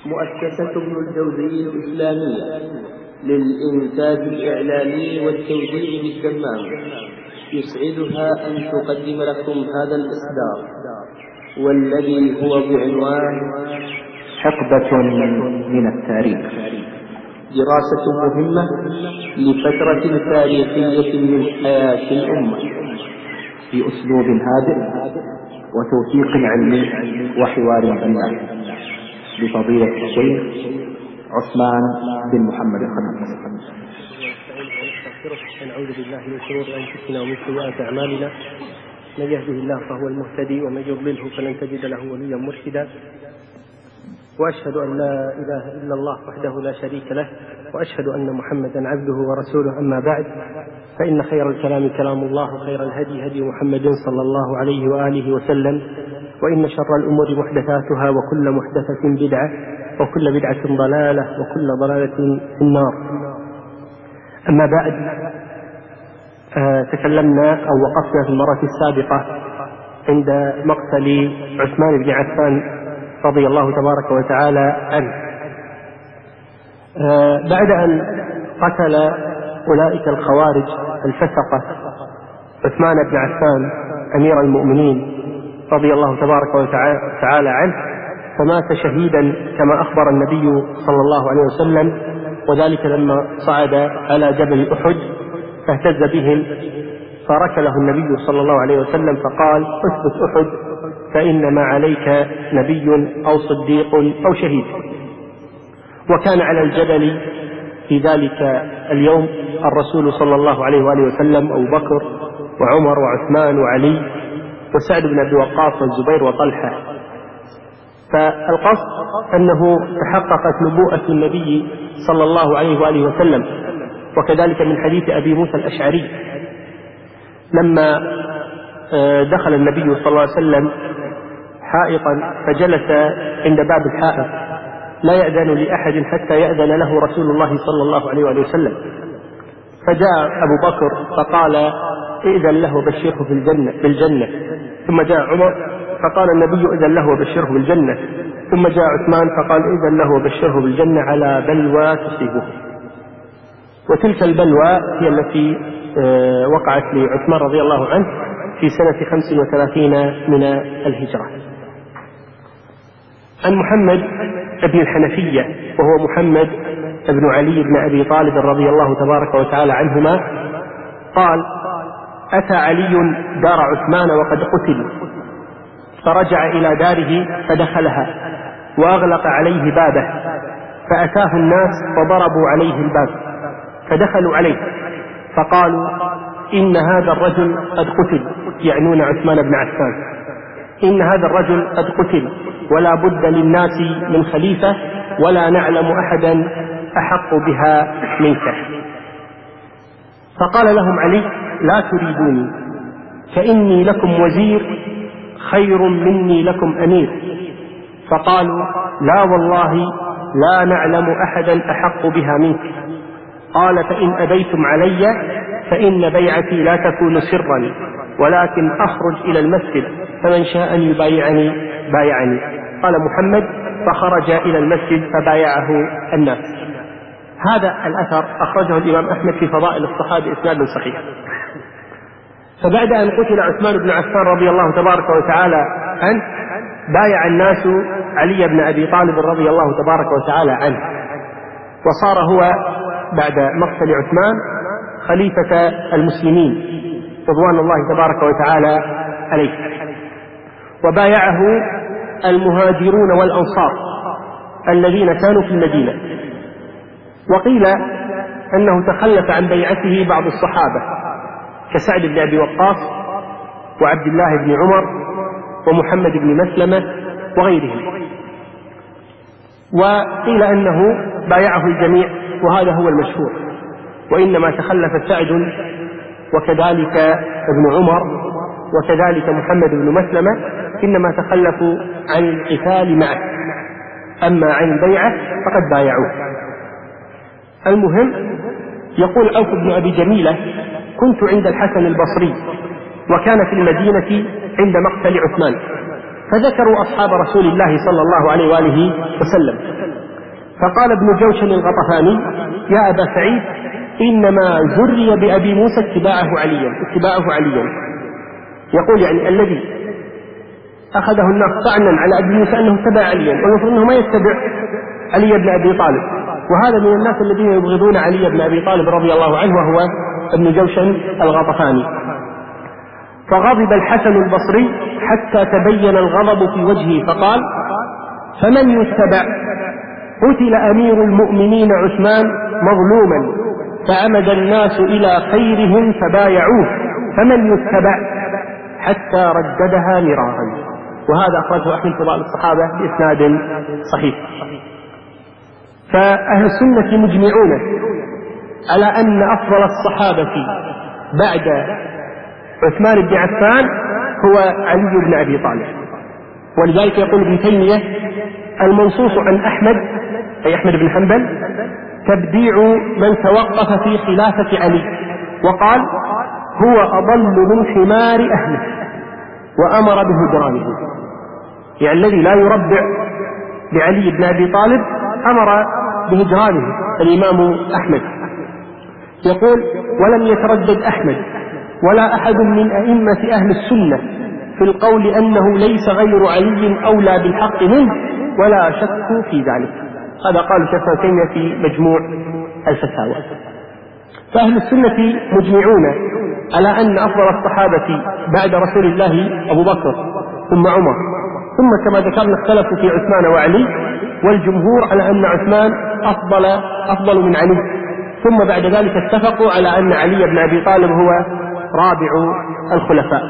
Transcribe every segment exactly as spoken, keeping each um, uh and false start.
مؤسسة ابن الجوزي الإسلامية للإنتاج الإعلامي والتوزيع بالدمام يسعدها أن تقدم لكم هذا الإصدار، والذي هو بعنوان حقبة من التاريخ، دراسة مهمة لفترة تاريخية من حياة الأمة بأسلوب هادئ وتوثيق علمي وحوار بناء، بفضيلة الشيخ عثمان بن محمد الخليل. ونعوذ بالله من شرور أنفسنا ومن سيئات أعمالنا، من يهده الله فهو المهتدي ومن يضلله فلن تجد له وليا مرشدا، وأشهد أن لا إله إلا الله وحده لا شريك له، وأشهد أن محمدا عبده ورسوله. أما بعد، فإن خير الكلام كلام الله، وخير الهدي هدي محمد صلى الله عليه وآله وسلم، وإن شر الأمور محدثاتها، وكل محدثة بدعة، وكل بدعة ضلالة، وكل ضلالة في النار. أما بعد، آه تكلمنا أو وقفنا في المرة السابقة عند مقتل عثمان بن عفان رضي الله تبارك وتعالى عنه. آه بعد أن قتل أولئك الخوارج الفسقة عثمان بن عفان أمير المؤمنين رضي الله تبارك وتعالى عنه، فمات شهيدا كما أخبر النبي صلى الله عليه وسلم، وذلك لما صعد على جبل أحد فاهتز بهم، فركله النبي صلى الله عليه وسلم فقال: اثبت أحد فإنما عليك نبي أو صديق أو شهيد. وكان على الجبل في ذلك اليوم الرسول صلى الله عليه وآله وسلم، أبو بكر وعمر وعثمان وعلي وسعد بن أبي وقاص والزبير وطلحة. فالقصد أنه تحققت نبوءة النبي صلى الله عليه وآله وسلم، وكذلك من حديث أبي موسى الأشعري لما دخل النبي صلى الله عليه وسلم حائطا فجلس عند باب الحائط لا يأذن لأحد حتى يأذن له رسول الله صلى الله عليه وآله وسلم، فجاء أبو بكر فقال: إذن له وبشره في الجنة بالجنة. ثم جاء عمر فقال النبي: إذن له وبشره بالجنة. ثم جاء عثمان فقال: إذن له وبشره بالجنة على بلوى تصيبه. وتلك البلوى هي التي وقعت لعثمان رضي الله عنه في سنة خمس وثلاثين من الهجرة. عن محمد بن الحنفية وهو محمد بن علي بن أبي طالب رضي الله تبارك وتعالى عنهما قال: أتى علي دار عثمان وقد قتل، فرجع إلى داره فدخلها وأغلق عليه بابه، فأتاه الناس فضربوا عليه الباب، فدخلوا عليه فقالوا: إن هذا الرجل قد قتل، يعنون عثمان بن عفان، إن هذا الرجل قد قتل ولا بد للناس من خليفة، ولا نعلم أحدا أحق بها منك. فقال لهم علي: لا تريدوني، فإني لكم وزير خير مني لكم أمير. فقالوا: لا والله لا نعلم أحدا أحق بها منك. قال: فإن أبيتم علي فإن بيعتي لا تكون سرا، ولكن أخرج إلى المسجد، فمن شاء أن يبايعني بايعني. قال محمد: فخرج إلى المسجد فبايعه الناس. هذا الأثر أخرجه الإمام أحمد في فضائل الصحابة إسناد صحيح. فبعد أن قتل عثمان بن عفان رضي الله تبارك وتعالى عنه، بايع الناس علي بن أبي طالب رضي الله تبارك وتعالى عنه، وصار هو بعد مقتل عثمان خليفة المسلمين رضوان الله تبارك وتعالى عليه. وبايعه المهاجرون والأنصار الذين كانوا في المدينة. وقيل أنه تخلف عن بيعته بعض الصحابة كسعد بن أبي وقاص وعبد الله بن عمر ومحمد بن مسلمة وغيرهم، وقيل أنه بايعه الجميع، وهذا هو المشهور. وإنما تخلف سعد وكذلك ابن عمر وكذلك محمد بن مسلمة، إنما تخلفوا عن القتال معه، أما عن البيعة فقد بايعوه. المهم، يقول عوف بن أبي جميلة: كنت عند الحسن البصري وكان في المدينة عند مقتل عثمان، فذكروا أصحاب رسول الله صلى الله عليه وآله وسلم، فقال ابن جوشن الغطفاني: يا أبا سعيد، إنما زري بأبي موسى اتباعه عليا اتباعه عليا يقول يعني الذي أخذه الناس طعنا على أبي موسى أنه اتبع عليا، والمفروض أنه ما يتبع علي بن أبي طالب، وهذا من الناس الذين يبغضون علي بن أبي طالب رضي الله عنه، وهو ابن جوشن الغطفاني. فغضب الحسن البصري حتى تبين الغضب في وجهه فقال: فمن يتبع؟ قتل أمير المؤمنين عثمان مظلوما، فعمد الناس إلى خيرهم فبايعوه، فمن يتبع؟ حتى رددها مرارا. وهذا أخرجه أحمد فضائل الصحابة بإسناد صحيح. فأهل السنة مجمعون على أن أفضل الصحابة بعد عثمان بن عفان هو علي بن أبي طالب. ولذلك يقول ابن تيمية: المنصوص عن أحمد أي أحمد بن حنبل تبديع من توقف في خلافة علي، وقال: هو أضل من حمار أهله، وأمر بهجرانه. يعني الذي لا يربع بعلي بن أبي طالب أمر بهجرانه الإمام أحمد. يقول: ولم يتردد أحمد ولا أحد من أئمة أهل السنة في القول أنه ليس غير علي أولى بالحق منه، ولا شك في ذلك. هذا قال شيخ ابن تيمية في مجموع الفتاوى. فأهل السنة مجمعون على أن أفضل الصحابة بعد رسول الله أبو بكر ثم عمر، ثم كما ذكرنا اختلفوا في عثمان وعلي، والجمهور على أن عثمان أفضل, أفضل من علي، ثم بعد ذلك اتفقوا على أن علي بن أبي طالب هو رابع الخلفاء.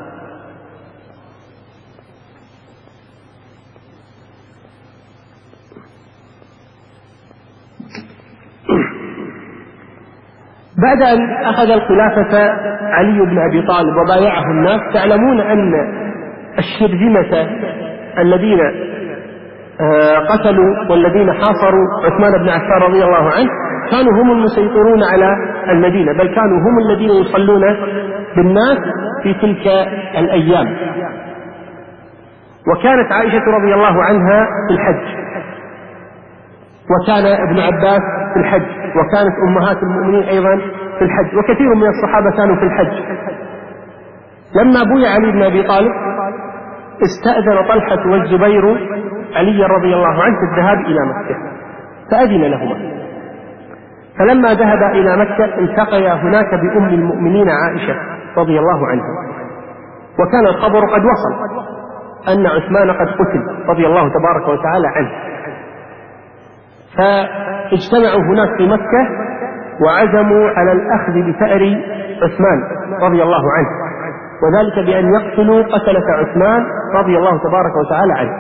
بعد أن أخذ الخلافة علي بن أبي طالب وبايعه الناس، تعلمون أن الشرذمة الذين قتلوا والذين حاصروا عثمان بن عفان رضي الله عنه كانوا هم المسيطرون على المدينة، بل كانوا هم الذين يصلون بالناس في تلك الأيام. وكانت عائشة رضي الله عنها في الحج، وكان ابن عباس في الحج، وكانت أمهات المؤمنين أيضا في الحج، وكثير من الصحابة كانوا في الحج. لما بويع علي بن أبي طالب استأذن طلحة والزبير علي رضي الله عنه في الذهاب إلى مكة، فأذن لهما. فلما ذهب إلى مكة التقيا هناك بأم المؤمنين عائشة رضي الله عنها، وكان الخبر قد وصل أن عثمان قد قتل رضي الله تبارك وتعالى عنه. فاجتمعوا هناك في مكة وعزموا على الأخذ بثأر عثمان رضي الله عنه، وذلك بأن يقتلوا قتلة عثمان رضي الله تبارك وتعالى عنه.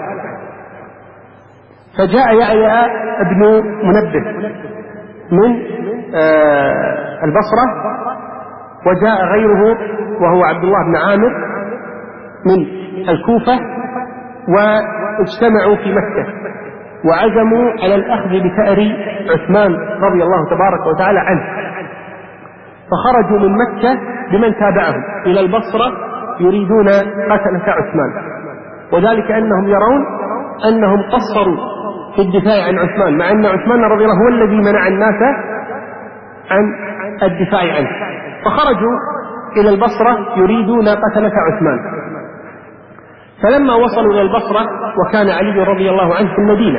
فجاء يعيا ابن منبه من آه البصرة، وجاء غيره وهو عبد الله بن عامر من الكوفة، واجتمعوا في مكة وعزموا على الأخذ بثأر عثمان رضي الله تبارك وتعالى عنه. فخرجوا من مكة بمن تابعهم إلى البصرة يريدون قتلة عثمان، وذلك أنهم يرون أنهم قصروا في الدفاع عن عثمان، مع أن عثمان رضي الله هو الذي منع الناس عن الدفاع عنه. فخرجوا إلى البصرة يريدون قتلة عثمان. فلما وصلوا إلى البصرة وكان علي رضي الله عنه في المدينة،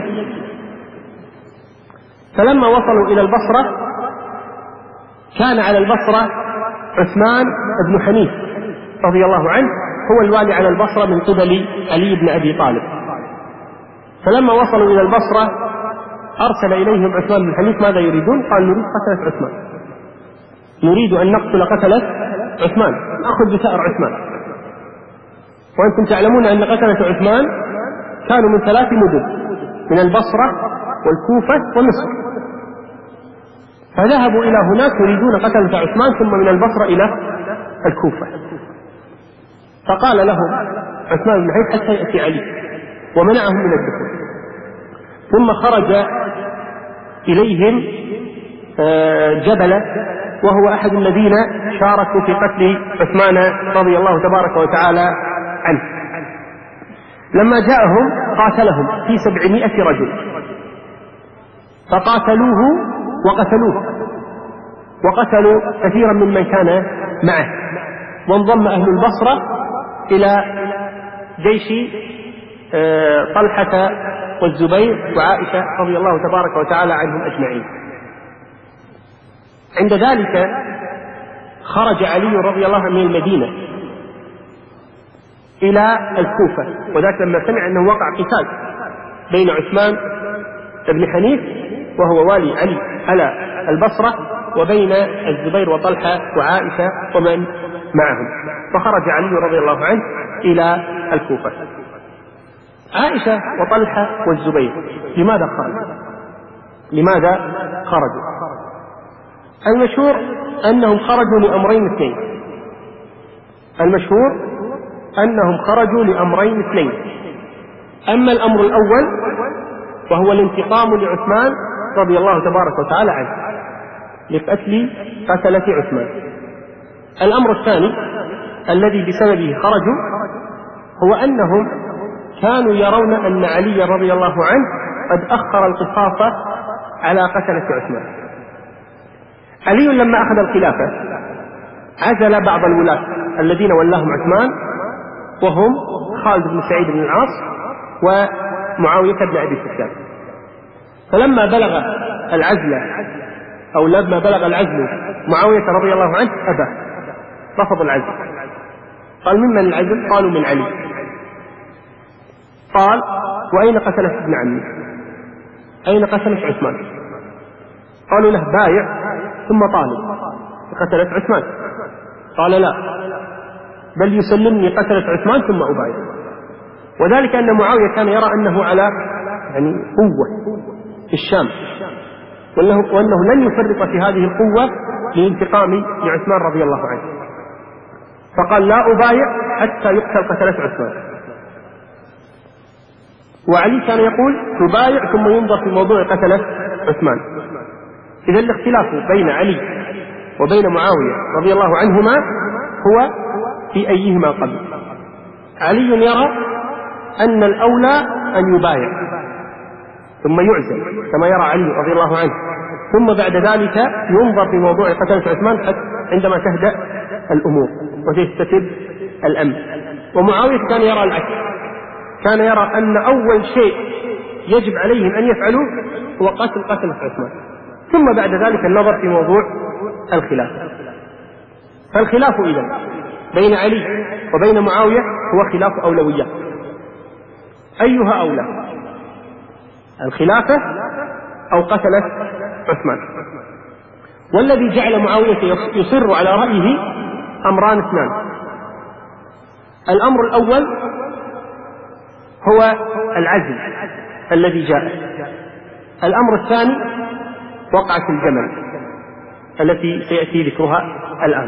فلما وصلوا إلى البصرة كان على البصرة عثمان بن حنيف رضي الله عنه هو الوالي على البصرة من قبل علي بن أبي طالب. فلما وصلوا إلى البصرة أرسل إليهم عثمان بن حنيف: ماذا يريدون؟ قال: نريد قتلة عثمان، نريد أن نقتل قتلة عثمان، نأخذ بثأر عثمان. وأنتم تعلمون أن قتلة عثمان كانوا من ثلاث مدن، من البصرة والكوفة ومصر. فذهبوا إلى هناك يريدون قتلة عثمان، ثم من البصرة إلى الكوفة. فقال لهم عثمان بن حنيف: حتى يأتي علي، ومنعهم من الدخول. ثم خرج إليهم جبلة، وهو أحد الذين شاركوا في قتل عثمان رضي الله تبارك وتعالى عنه. لما جاءهم قاتلهم في سبعمائة رجل، فقاتلوه وقتلوه، وقتلوا كثيرا ممن كان معه، وانضم أهل البصرة إلى جيش طلحة والزبير وعائشة رضي الله تبارك وتعالى عنهم أجمعين. عند ذلك خرج علي رضي الله عنه من المدينة إلى الكوفة، وذلك لما سمع أنه وقع قتال بين عثمان بن حنيف وهو والي علي على البصرة وبين الزبير وطلحة وعائشة ومن معهم، فخرج علي رضي الله عنه إلى الكوفة. عائشة وطلحة والزبير لماذا خرجوا؟ لماذا خرجوا؟ المشهور أنهم خرجوا لأمرين اثنين. المشهور أنهم خرجوا لأمرين اثنين. أما الأمر الأول وهو الانتقام لعثمان رضي الله تبارك وتعالى عنه لقتل قتلة عثمان. الأمر الثاني الذي بسببه خرجوا هو أنهم كانوا يرون أن علي رضي الله عنه قد أخر القصاص على قتلة عثمان. علي لما أخذ الخلافة عزل بعض الولاة الذين ولاهم عثمان، وهم خالد بن سعيد بن العاص ومعاوية بن أبي سفيان. فلما بلغ العزل أو لما بلغ العزل معاوية رضي الله عنه أبى، رفض العزل. قال ممن العزل؟ قالوا من علي. قال وأين قتلت ابن عمي؟ أين قتلت عثمان؟ قالوا له بايع ثم طالب قتلت عثمان. قال لا، بل يسلمني قتلت عثمان ثم أبايع. وذلك أن معاوية كان يرى أنه على يعني قوة في الشام، وأنه, وأنه لن يفرط في هذه القوة لانتقام لعثمان رضي الله عنه، فقال لا أبايع حتى يقتل قتلت عثمان. وعلي كان يقول تبايع ثم ينظر في موضوع قتلت عثمان. إذا الاختلاف بين علي وبين معاوية رضي الله عنهما هو في أيهما قبل. علي يرى أن الأولى أن يبايع ثم يعزل كما يرى علي رضي الله عنه، ثم بعد ذلك ينظر في موضوع قتلة عثمان عندما تهدأ الأمور وتستتب الأمن. ومعاوية كان يرى العكس، كان يرى أن أول شيء يجب عليهم أن يفعلوه هو قتل قتلة عثمان، ثم بعد ذلك النظر في موضوع الخلافة. فالخلاف إذن بين علي وبين معاوية هو خلاف أولويات. أيها أولى، الخلافة أو قتلة عثمان؟ والذي جعل معاوية يصر على رأيه أمران اثنان. الأمر الأول هو العزل الذي جاء. الأمر الثاني وقعة الجمل التي سيأتي ذكرها الآن.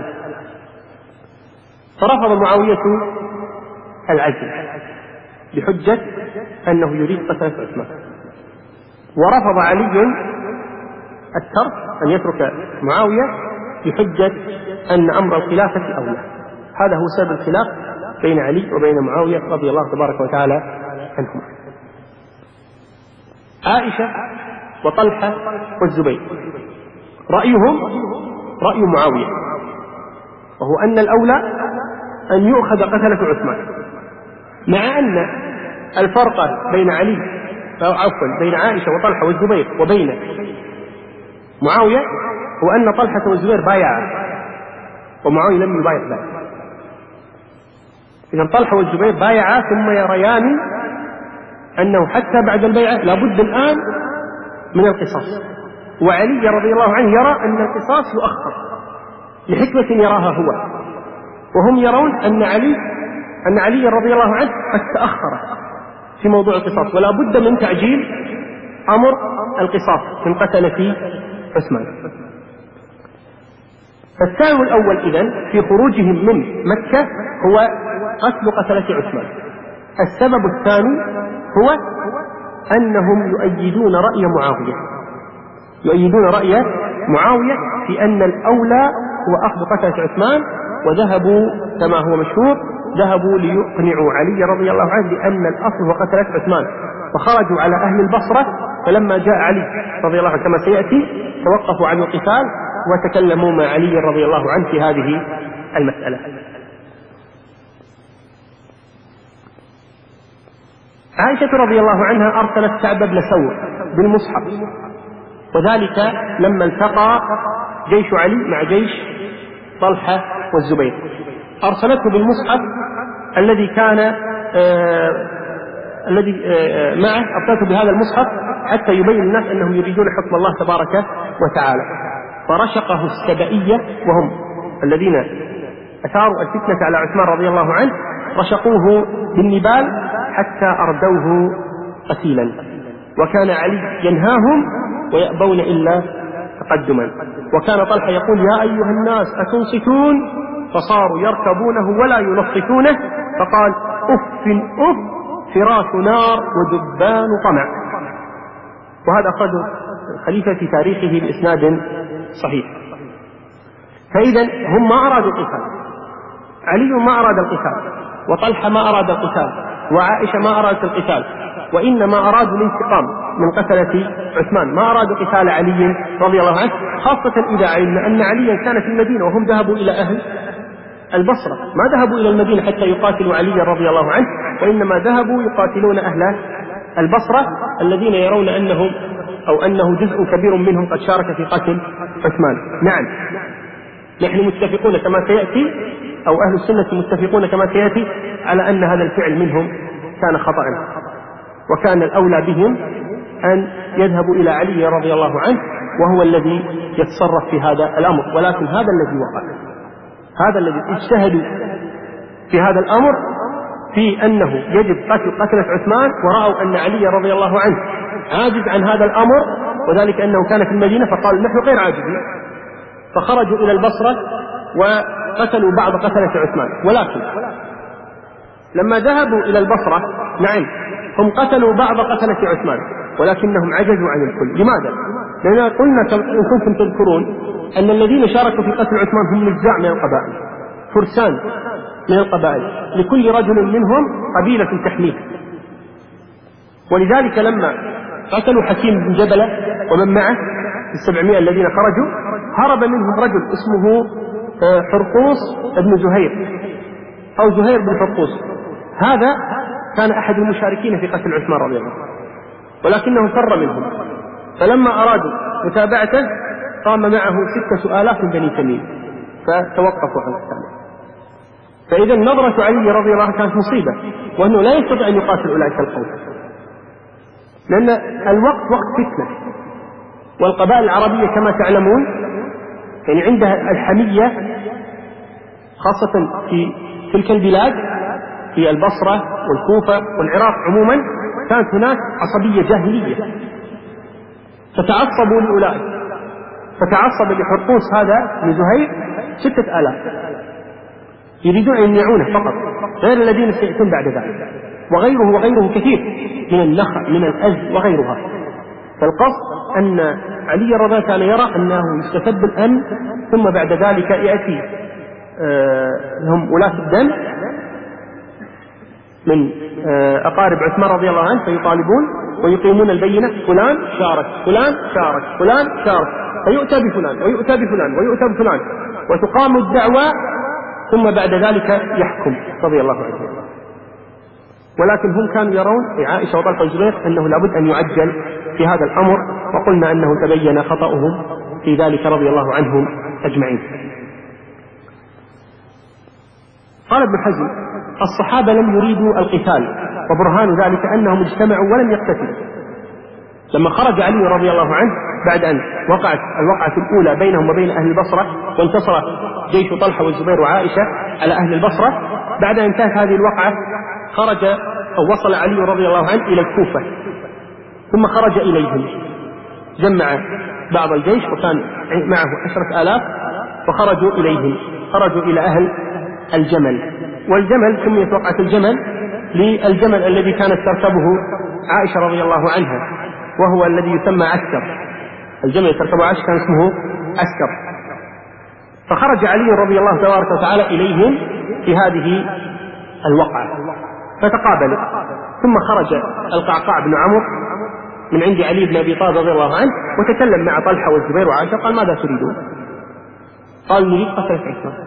فرفض معاوية العزل بحجة أنه يريد قتلة عثمان، ورفض علي الترك أن يترك معاوية بحجة أن أمر الخلافة أولى. هذا هو سبب الخلاف بين علي وبين معاوية رضي الله تبارك وتعالى عنهما. عائشة وطلحة والزبير رأيهم رأي معاوية، وهو أن الأولى أن يؤخذ قتلة عثمان، مع أن الفرق بين علي أو عفوا بين عائشة وطلحة والزبير وبين معاوية هو أن طلحة والزبير بايعا ومعاوية لم يبايع بعد. إذا طلحة والزبير بايعا ثم يريان أنه حتى بعد البيعة لابد الآن من القصاص، وعلي رضي الله عنه يرى أن القصاص يؤخر لحكمة يراها هو، وهم يرون أن علي أن علي رضي الله عنه قد تأخر في موضوع القصاص، ولا بد من تعجيل أمر القصاص من قتلة عثمان. فالسبب الأول إذن في خروجهم من مكة هو قتل قتلة عثمان. السبب الثاني هو أنهم يؤيدون رأي معاوية يؤيدون رأي معاوية في أن الأولى هو أخذ قتلة عثمان، وذهبوا كما هو مشهور ذهبوا ليقنعوا علي رضي الله عنه بأن الأصل هو قتلة عثمان، فخرجوا على أهل البصرة فلما جاء علي رضي الله عنه كما سيأتي توقفوا عن القتال وتكلموا مع علي رضي الله عنه في هذه المسألة. عائشة رضي الله عنها أرسلت كعب بن ثور بالمصحف، وذلك لما التقى جيش علي مع جيش طلحة والزبير، أرسلته بالمصحف الذي كان آه الذي آه معه، أرسلته بهذا المصحف حتى يبين الناس أنهم يريدون حكم الله تبارك وتعالى. فرشقه السبئية وهم الذين أثاروا الفتنة على عثمان رضي الله عنه، رشقوه بالنبال حتى أردوه قتيلا، وكان علي ينهاهم ويأبون إلا تقدما. وكان طلحة يقول يا أيها الناس أتنصتون؟ فصاروا يركبونه ولا ينصتونه، فقال أف أف فراش نار ودبان طمع. وهذا أخرجه الخليفة في تاريخه بإسناد صحيح. فإذا هم ما أرادوا القتال، علي ما أراد القتال، وطلحة ما أراد القتال، وعائشة ما أرادت القتال، وإنما أرادوا الانتقام من قتلة عثمان، ما أرادوا قتال علي رضي الله عنه، خاصة إذا علمنا أن عليا كان في المدينة وهم ذهبوا إلى أهل البصرة، ما ذهبوا إلى المدينة حتى يقاتلوا علي رضي الله عنه، وإنما ذهبوا يقاتلون أهل البصرة الذين يرون أنهم أو أنه جزء كبير منهم قد شارك في قتل عثمان. نعم نحن متفقون كما سيأتي، أو أهل السنة متفقون كما سيأتي على أن هذا الفعل منهم كان خطأ، وكان الأولى بهم أن يذهبوا إلى علي رضي الله عنه وهو الذي يتصرف في هذا الأمر. ولكن هذا الذي وقع، هذا الذي اجتهدوا في هذا الأمر في أنه يجب قتل قتلة عثمان، ورأوا أن علي رضي الله عنه عاجز عن هذا الأمر، وذلك أنه كان في المدينة، فقالوا نحن غير عاجزين، فخرجوا إلى البصرة وقتلوا بعض قتلة عثمان. ولكن لما ذهبوا إلى البصرة نعم هم قتلوا بعض قتلة عثمان، ولكنهم عجزوا عن الكل. لماذا؟ لأننا قلنا إن كنتم تذكرون أن الذين شاركوا في قتل عثمان هم نزاع من القبائل، فرسان من القبائل، لكل رجل منهم قبيلة تحميه. ولذلك لما قتلوا حكيم بن جبلة ومن معه السبعمائة الذين خرجوا، هرب منهم رجل اسمه حرقوس بن زهير أو زهير بن حرقوس، هذا كان أحد المشاركين في قتل عثمان رضي الله عنه، ولكنه فر منهم، فلما أرادوا متابعته قام معه ستة آلاف من بني تميم فتوقفوا عن القتال. فإذا نظرة علي رضي الله عنه كانت مصيبة، وأنه لا يستطيع أن يقاتل أولئك القوم، لأن الوقت وقت فتنة، والقبائل العربية كما تعلمون يعني عندها الحمية، خاصة في تلك البلاد في البصرة والكوفة والعراق عموما، كانت هناك عصبية جاهلية، فتعصبوا لأولئك، فتعصب لحرقوس هذا من زهير ستة آلاف يريدون أن يمنعونه فقط، غير الذين سيأتون بعد ذلك، وغيره وغيره كثير من النخع من الأز وغيرها. فالقصد أن علي رضي الله عنه كان يرى أنه يستتب الأمن، ثم بعد ذلك يأتي آه لهم ولاة الدم من آه أقارب عثمان رضي الله عنه، فيطالبون ويقيمون البينة، فلان شارك فلان شارك فلان شارك، فيؤتى بفلان ويؤتى بفلان ويؤتى بفلان، وتقام الدعوة، ثم بعد ذلك يحكم رضي الله عنه. ولكن هم كانوا يرون عائشة وطلحة والزبير أنه لابد أن يعجل في هذا الأمر، وقلنا أنه تبين خطأهم في ذلك رضي الله عنهم أجمعين. قال ابن حزم الصحابة لم يريدوا القتال، وبرهان ذلك أنهم اجتمعوا ولم يقتتلوا. لما خرج علي رضي الله عنه بعد أن وقعت الوقعة الأولى بينهم وبين أهل البصرة، وانتصر جيش طلحة والزبير وعائشة على أهل البصرة، بعد أن انتهت هذه الوقعة خرج أو وصل علي رضي الله عنه إلى الكوفة، ثم خرج إليهم، جمع بعض الجيش وكان معه عشرة آلاف، فخرجوا إليهم، خرجوا إلى أهل الجمل. والجمل سميت وقعة الجمل للجمل الذي كانت تركبه عائشة رضي الله عنها، وهو الذي يسمى عسكر، الجمل تركبه عائشة كان اسمه عسكر. فخرج علي رضي الله تبارك وتعالى إليهم في هذه الوقعة فتقابلوا، ثم خرج القعقاع بن عمرو من عند علي بن أبي طالب رضي الله عنه وتكلم مع طلحة والزبير وعائشة قال ماذا تريدون؟ قالوا نريد قتلة عثمان،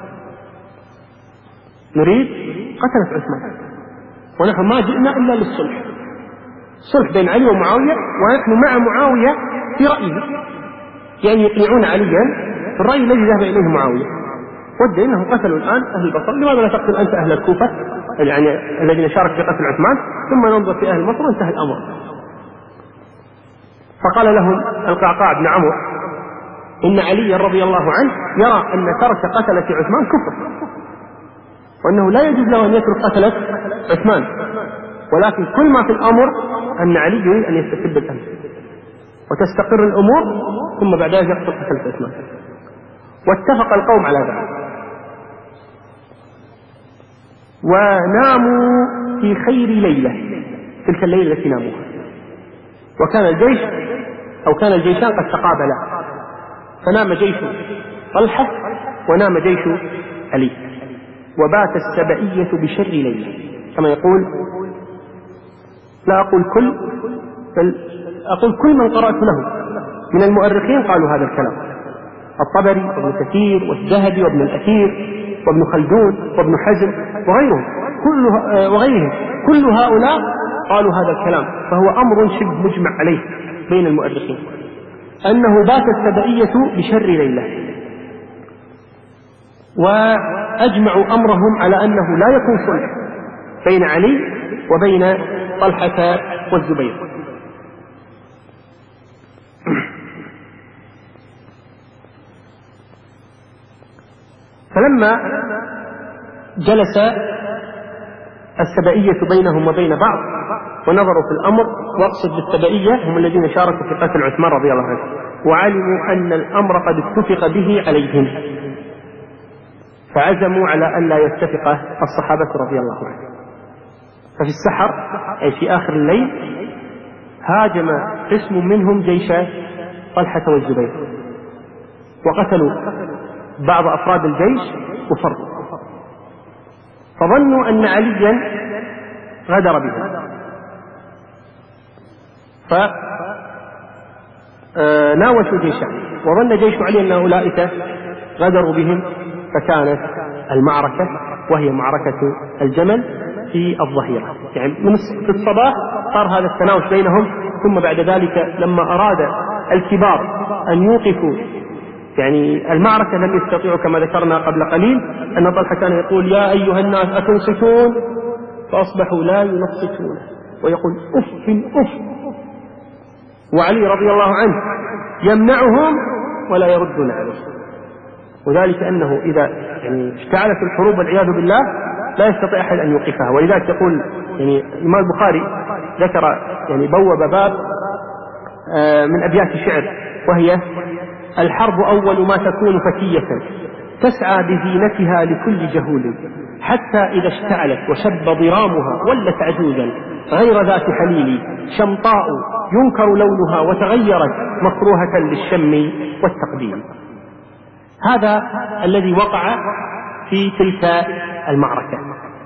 نريد قتلة عثمان، ونحن ما جئنا إلا للصلح، صلح بين علي ومعاوية، ونحن مع معاوية في رأيه، يعني يقنعون عليا في الرأي الذي ذهب إليه معاوية، ود إنهم قتلوا الآن أهل البصر، لماذا لا تقتل أنت أهل الكوفة يعني الذين شارك في قتل عثمان، ثم ننظر في أهل مصر وانتهى الأمر. فقال لهم القعقاع بن عمرو إن علي رضي الله عنه يرى أن ترك قتلة عثمان كفر، وأنه لا يجوز له أن يترك قتلة عثمان، ولكن كل ما في الأمر أن علي يريد أن يستتب الأمر وتستقر الأمور، ثم بعد ذلك يقتل قتلة عثمان. واتفق القوم على ذلك وناموا في خير ليلة تلك الليلة التي ناموها، وكان الجيش أو كان الجيشان قد تقابلا، فنام جيش طلحة ونام جيش علي، وبات السبعية بشر ليلة، كما يقول لا أقول كل بل أقول كل من قرأت له من المؤرخين قالوا هذا الكلام، الطبري وابن كثير والذهبي وابن الأثير وابن خلدون وابن حزم وغيرهم كل وغيرهم كل هؤلاء قالوا هذا الكلام، فهو أمر شبه مجمع عليه بين المؤرخين أنه بات السبعية بشر ليلة، وأجمعوا أمرهم على أنه لا يكون صلح بين علي وبين طلحة والزبير. فلما جلس السبائية بينهم وبين بعض ونظروا في الأمر، واقصد بالسبائية هم الذين شاركوا في قتل عثمان رضي الله عنه، وعلموا أن الأمر قد اتفق به عليهم، فعزموا على أن لا يتفق الصحابة رضي الله عنهم. ففي السحر أي في آخر الليل هاجم قسم منهم جيش طلحة والزبير وقتلوا بعض أفراد الجيش وفروا، فظنوا أن عليا غدر بهم، فناوشوا جيشا، وظن جيش علي أن أولئك غدروا بهم، فكانت المعركة وهي معركة الجمل في الظهيرة، يعني من في الصباح صار هذا التناوش بينهم، ثم بعد ذلك لما أراد الكبار أن يوقفوا يعني المعركة لم يستطيعوا كما ذكرنا قبل قليل أن طلحة كان يقول يا أيها الناس أتنصتون، فأصبحوا لا ينصتون ويقول أف أف، وعلي رضي الله عنه يمنعهم ولا يردون عليه، وذلك أنه إذا يعني اشتعلت الحروب والعياذ بالله لا يستطيع أحد أن يوقفها. ولذلك يقول يعني الإمام البخاري ذكر يعني بوب باب من أبيات شعر وهي الحرب أول ما تكون فتية تسعى بزينتها لكل جهول، حتى إذا اشتعلت وشب ضرامها ولت عجوزا غير ذات حليل، شمطاء ينكر لونها وتغيرت مكروهة للشم والتقديم. هذا الذي وقع في تلك المعركة.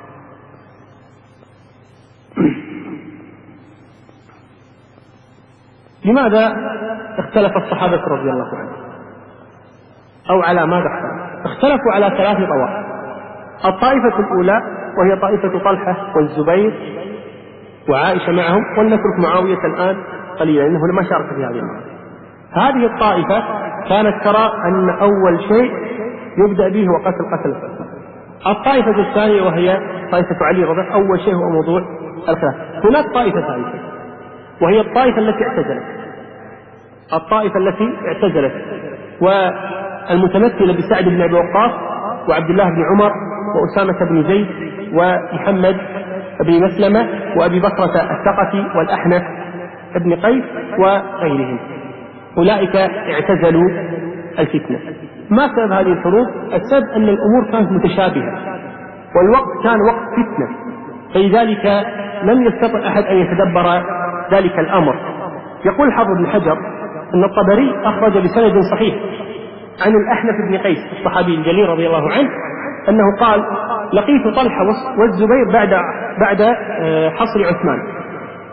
لماذا اختلف الصحابة رضي الله عنهم أو على ماذا اختلفوا؟ اختلفوا على ثلاث طوائف. الطائفة الأولى وهي طائفة طلحة والزبير وعائشة معهم، ولنترك معاوية الآن قليلا لأنه لما شارك في هذه المعركة. هذه الطائفة كانت ترى أن أول شيء يبدأ به هو قتل قتل عثمان. الطائفة الثانية وهي طائفة علي رضي الله عنه أول شيء هو موضوع الخلاف. هناك طائفة ثالثة وهي الطائفة التي اعتزلت الطائفة التي اعتزلت والمتمثلة بسعد بن أبي وقاص وعبد الله بن عمر وأسامة بن زيد ومحمد بن مسلمة وأبي بكرة الثقفي والأحنف بن قيس وغيرهم. أولئك اعتزلوا الفتنة. ما سبب هذه الحروب؟ السبب أن الأمور كانت متشابهة والوقت كان وقت فتنة، فلذلك لم يستطع أحد أن يتدبر ذلك الأمر. يقول الحافظ ابن حجر أن الطبري أخرج بسند صحيح عن الأحنف بن قيس الصحابي الجليل رضي الله عنه أنه قال لقيت طلحة والزبير بعد بعد حصر عثمان،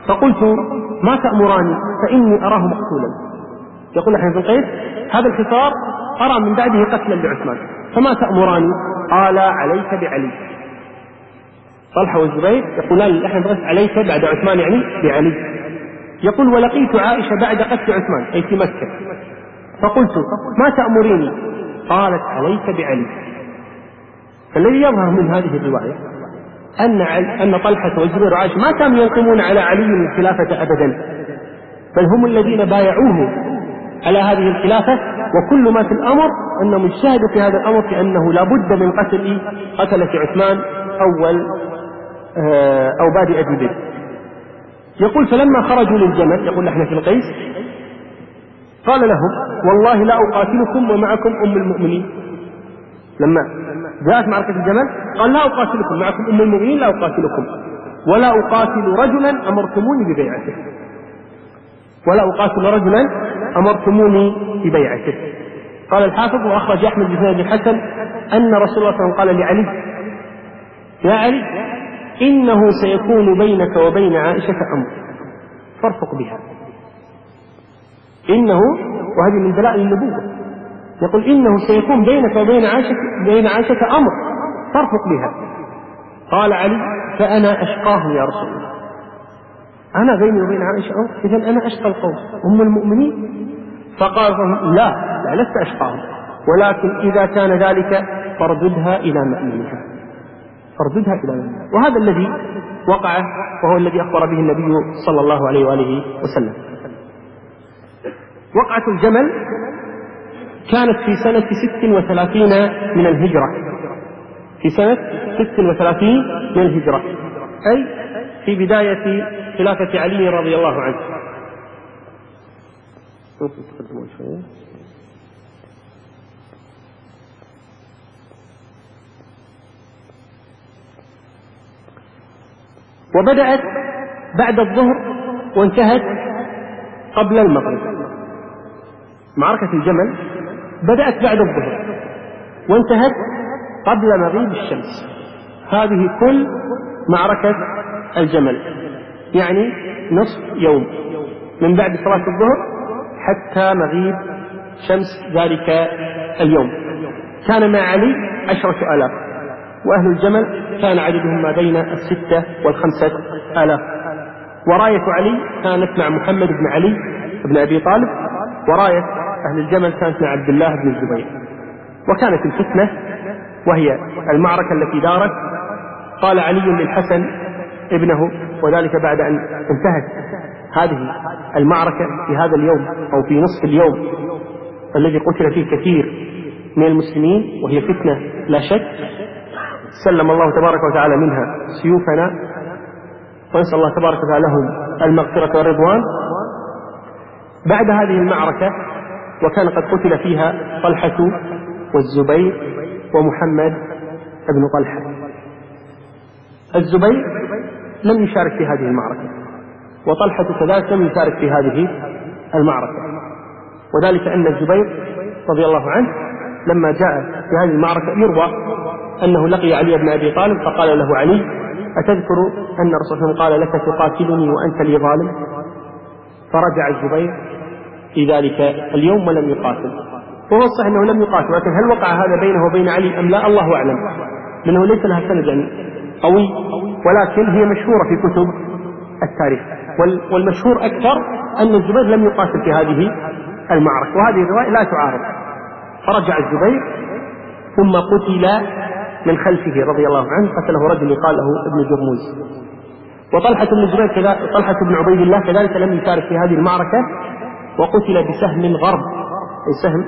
فقلت ما تأمراني فإني أراه مقتولا. يقول أحمد بن قيس هذا الخطاب أرى من بعده قتلا لعثمان، فما تأمراني؟ قال عليك بعلي. طلحة والزبير يقولان لأحمد بن قيس عليك بعد عثمان يعني بعلي. يقول ولقيت عائشة بعد قتل عثمان أي في مكة، فقلت ما تأمريني؟ قالت عليك بعلي. فالذي يظهر من هذه الرواية أن أن طلحة والزبير وعائشة ما كانوا ينقمون على علي الخلافة أبدا، بل هم الذين بايعوه على هذه الخلافة، وكل ما في الأمر أنهم اجتهدوا في هذا الأمر في أنه لا بد من قتل قتلة عثمان أول أو بادئ بدر. يقول فلما خرجوا للجمل، يقول أحمد بن قيس قال لهم والله لا أقاتلكم ومعكم أم المؤمنين. لما جاءت معركة الجمل قال لا أقاتلكم معكم أم المؤمنين، لا أقاتلكم ولا أقاتل رجلا أمرتموني ببيعته، ولا أقاتل رجلا أمرتموني ببيعته. قال الحافظ وأخرج أحمد بن الحسن أن رسول الله صلى الله عليه وسلم قال لعلي يا علي إنه سيكون بينك وبين عائشة أمر فارفق بها. إنه، وهذه من دلائل النبوة، يقول إنه سيكون بينك وبين عائشة بين عائشة أمر فارفق بها. قال علي فأنا أشقاهم يا رسول الله، أنا بيني وبين عائشة أمر إذن أنا أشقى القوم أم المؤمنين؟ فقال لا لا لست أشقاهم، ولكن إذا كان ذلك فارددها إلى مأمنها، فارددها إلى مأمنها. وهذا الذي وقع وهو الذي أخبر به النبي صلى الله عليه وآله وسلم. وقعة الجمل كانت في سنة ست وثلاثين من الهجرة، في سنة ست وثلاثين من الهجرة، أي في بداية خلافة علي رضي الله عنه. وبدأت بعد الظهر وانتهت قبل المغرب. معركة الجمل بدأت بعد الظهر وانتهت قبل مغيب الشمس. هذه كل معركة الجمل، يعني نصف يوم من بعد صلاة الظهر حتى مغيب شمس ذلك اليوم. كان مع علي عشرة آلاف، وأهل الجمل كان عددهم ما بين الستة والخمسة آلاف. وراية علي كانت مع محمد بن علي بن أبي طالب، وراية أهل الجمل كانت مع عبد الله بن الزبير. وكانت الفتنة وهي المعركة التي دارت قال علي للحسن ابنه، وذلك بعد أن انتهت هذه المعركة في هذا اليوم أو في نصف اليوم الذي قتل فيه كثير من المسلمين، وهي فتنة لا شك سلم الله تبارك وتعالى منها سيوفنا، ونسأل الله تبارك وتعالى لهم المغفرة والرضوان. بعد هذه المعركة وكان قد قتل فيها طلحة والزبير ومحمد بن طلحة. الزبير لم يشارك في هذه المعركة، وطلحة كذلك لم يشارك في هذه المعركة، وذلك أن الزبير رضي الله عنه لما جاء في هذه المعركة يروى أنه لقي علي بن أبي طالب فقال له علي أتذكر أن الرسول صلى الله عليه وسلم قال لك تقاتلني وأنت لي ظالم؟ فرجع الزبير في ذلك اليوم ولم يقاتل. وهو الصحيح أنه لم يقاتل، لكن هل وقع هذا بينه وبين علي أم لا الله أعلم، لأنه ليس لها سند يعني قوي، ولكن هي مشهورة في كتب التاريخ. والمشهور أكثر أن الزبير لم يقاتل في هذه المعركة، وهذه الرواية لا تعارض. فرجع الزبير ثم قتل من خلفه رضي الله عنه، قتله رجل يقال له ابن جرموز. وطلحة بن الزبير كذلك، طلحة بن عبيد الله كذلك لم يشارك في هذه المعركة، وقتل بسهم غرب، أي سهم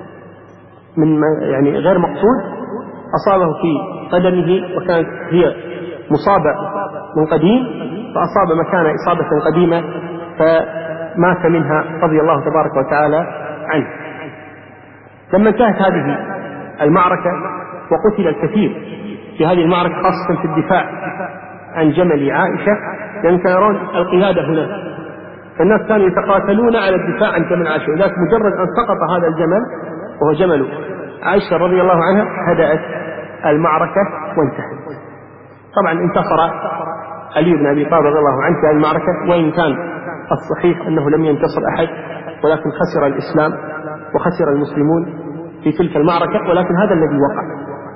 من يعني غير مقصود أصابه في قدمه، وكانت هي مصابة من قديم فأصاب مكان إصابة قديمة فمات منها رضي الله تبارك وتعالى عنه. لما انتهت هذه المعركة وقتل الكثير في هذه المعركة خاصة في الدفاع عن جمل عائشة، لأن كانوا يرون القيادة هنا، فالناس كانوا يتقاتلون على الدفاع عن جمل عائشة، ولكن مجرد أن سقط هذا الجمل وهو جمل عائشة رضي الله عنها هدأت المعركة وانتهت. طبعا انتصر علي بن أبي طالب رضي الله عنه في هذه المعركة، وإن كان الصحيح أنه لم ينتصر أحد ولكن خسر الإسلام وخسر المسلمون في تلك المعركة، ولكن هذا الذي وقع.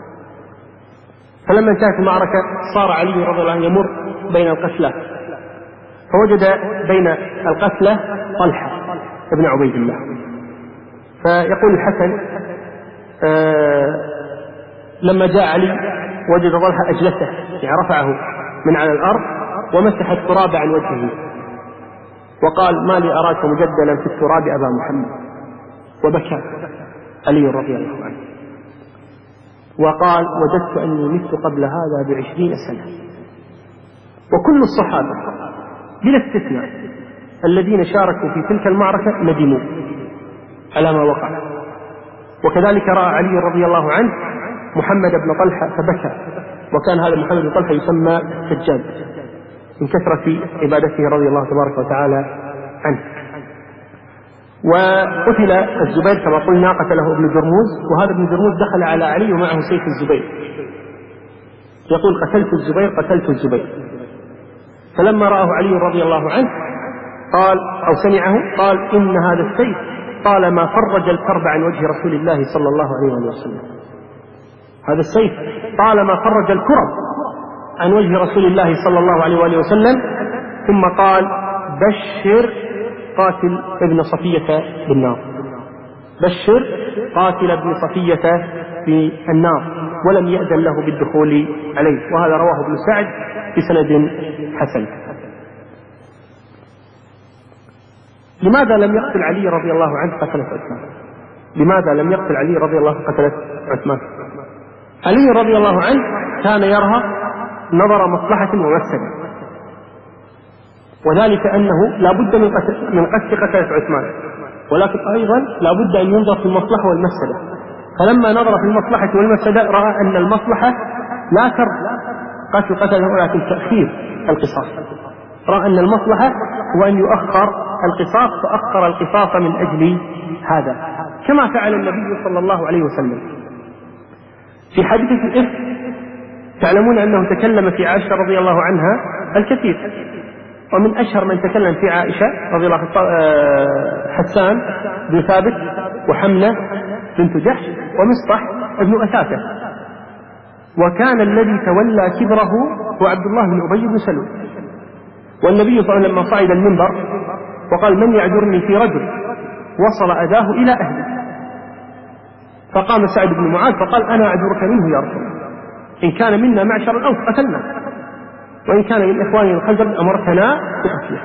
فلما انتهت المعركة صار علي رضي الله عنه يمر بين القتلى، فوجد بين القتلى طلحة ابن عبيد الله، فيقول الحسن آه لما جاء علي وجد طلحة أجلسه، يعني رفعه من على الأرض ومسح التراب عن وجهه وقال: ما لي أراك مجدلا في التراب أبا محمد. وبكى علي رضي الله عنه وقال: وجدت أني مت قبل هذا بعشرين سنة. وكل الصحابة بلا استثناء الذين شاركوا في تلك المعركة ندموا على ما وقع. وكذلك رأى علي رضي الله عنه محمد بن طلحة فبكى، وكان هذا محمد بن طلحة يسمى سجاد من كثرة عبادته رضي الله تبارك وتعالى عنه. وقتل الزبير كما قلنا، قتله ابن جرموز، وهذا ابن جرموز دخل على علي ومعه سيف الزبير، يقول: قتلت الزبير قتلت الزبير. فلما رآه علي رضي الله عنه قال أو سمعه قال: إن هذا السيف طالما فرج الكرب عن وجه رسول الله صلى الله عليه وسلم. هذا السيف طالما فرج الكرب عن وجه رسول الله صلى الله عليه وآله وسلم. ثم قال: بشر قاتل ابن صفية بالنار، بشر قاتل ابن صفية بالنار، ولم يأذن له بالدخول عليه. وهذا رواه ابن سعد بسند حسن. لماذا لم يقتل علي رضي الله عنه قتلة عثمان؟ لماذا لم يقتل علي رضي الله عنه قتلة عثمان؟ علي رضي الله عنه كان يرى نظر مصلحة ومفسدة، وذلك أنه لا بد من قتل من قتل قتلة عثمان، ولكن أيضا لا بد أن ينظر في المصلحة والمفسدة. فلما نظر في المصلحة والمفسدة رأى أن المصلحة لا ترك قتل قتله ولكن تأخير القصاص. رأى أن المصلحة هو أن يؤخر القصاص، فأخر القصاص من أجل هذا، كما فعل النبي صلى الله عليه وسلم في حادثة الإفك. تعلمون أنه تكلم في عائشة رضي الله عنها الكثير، ومن أشهر من تكلم في عائشة رضي الله عنها حسان بن ثابت وحمنة بنت جحش ومصطح ابن أثاثة. وكان الذي تولى كبره هو عبد الله بن أبي بن سلول. والنبي صلى الله عليه وسلم لما صعد المنبر وقال: من يعذرني في رجل وصل أذاه إلى أهله، فقام سعد بن معاذ فقال: أنا أعذرك منه يا رسول الله، إن كان منا معشر الأوس قتلنا، وإن كان من إخواني الخزرج أمرتنا بقتله.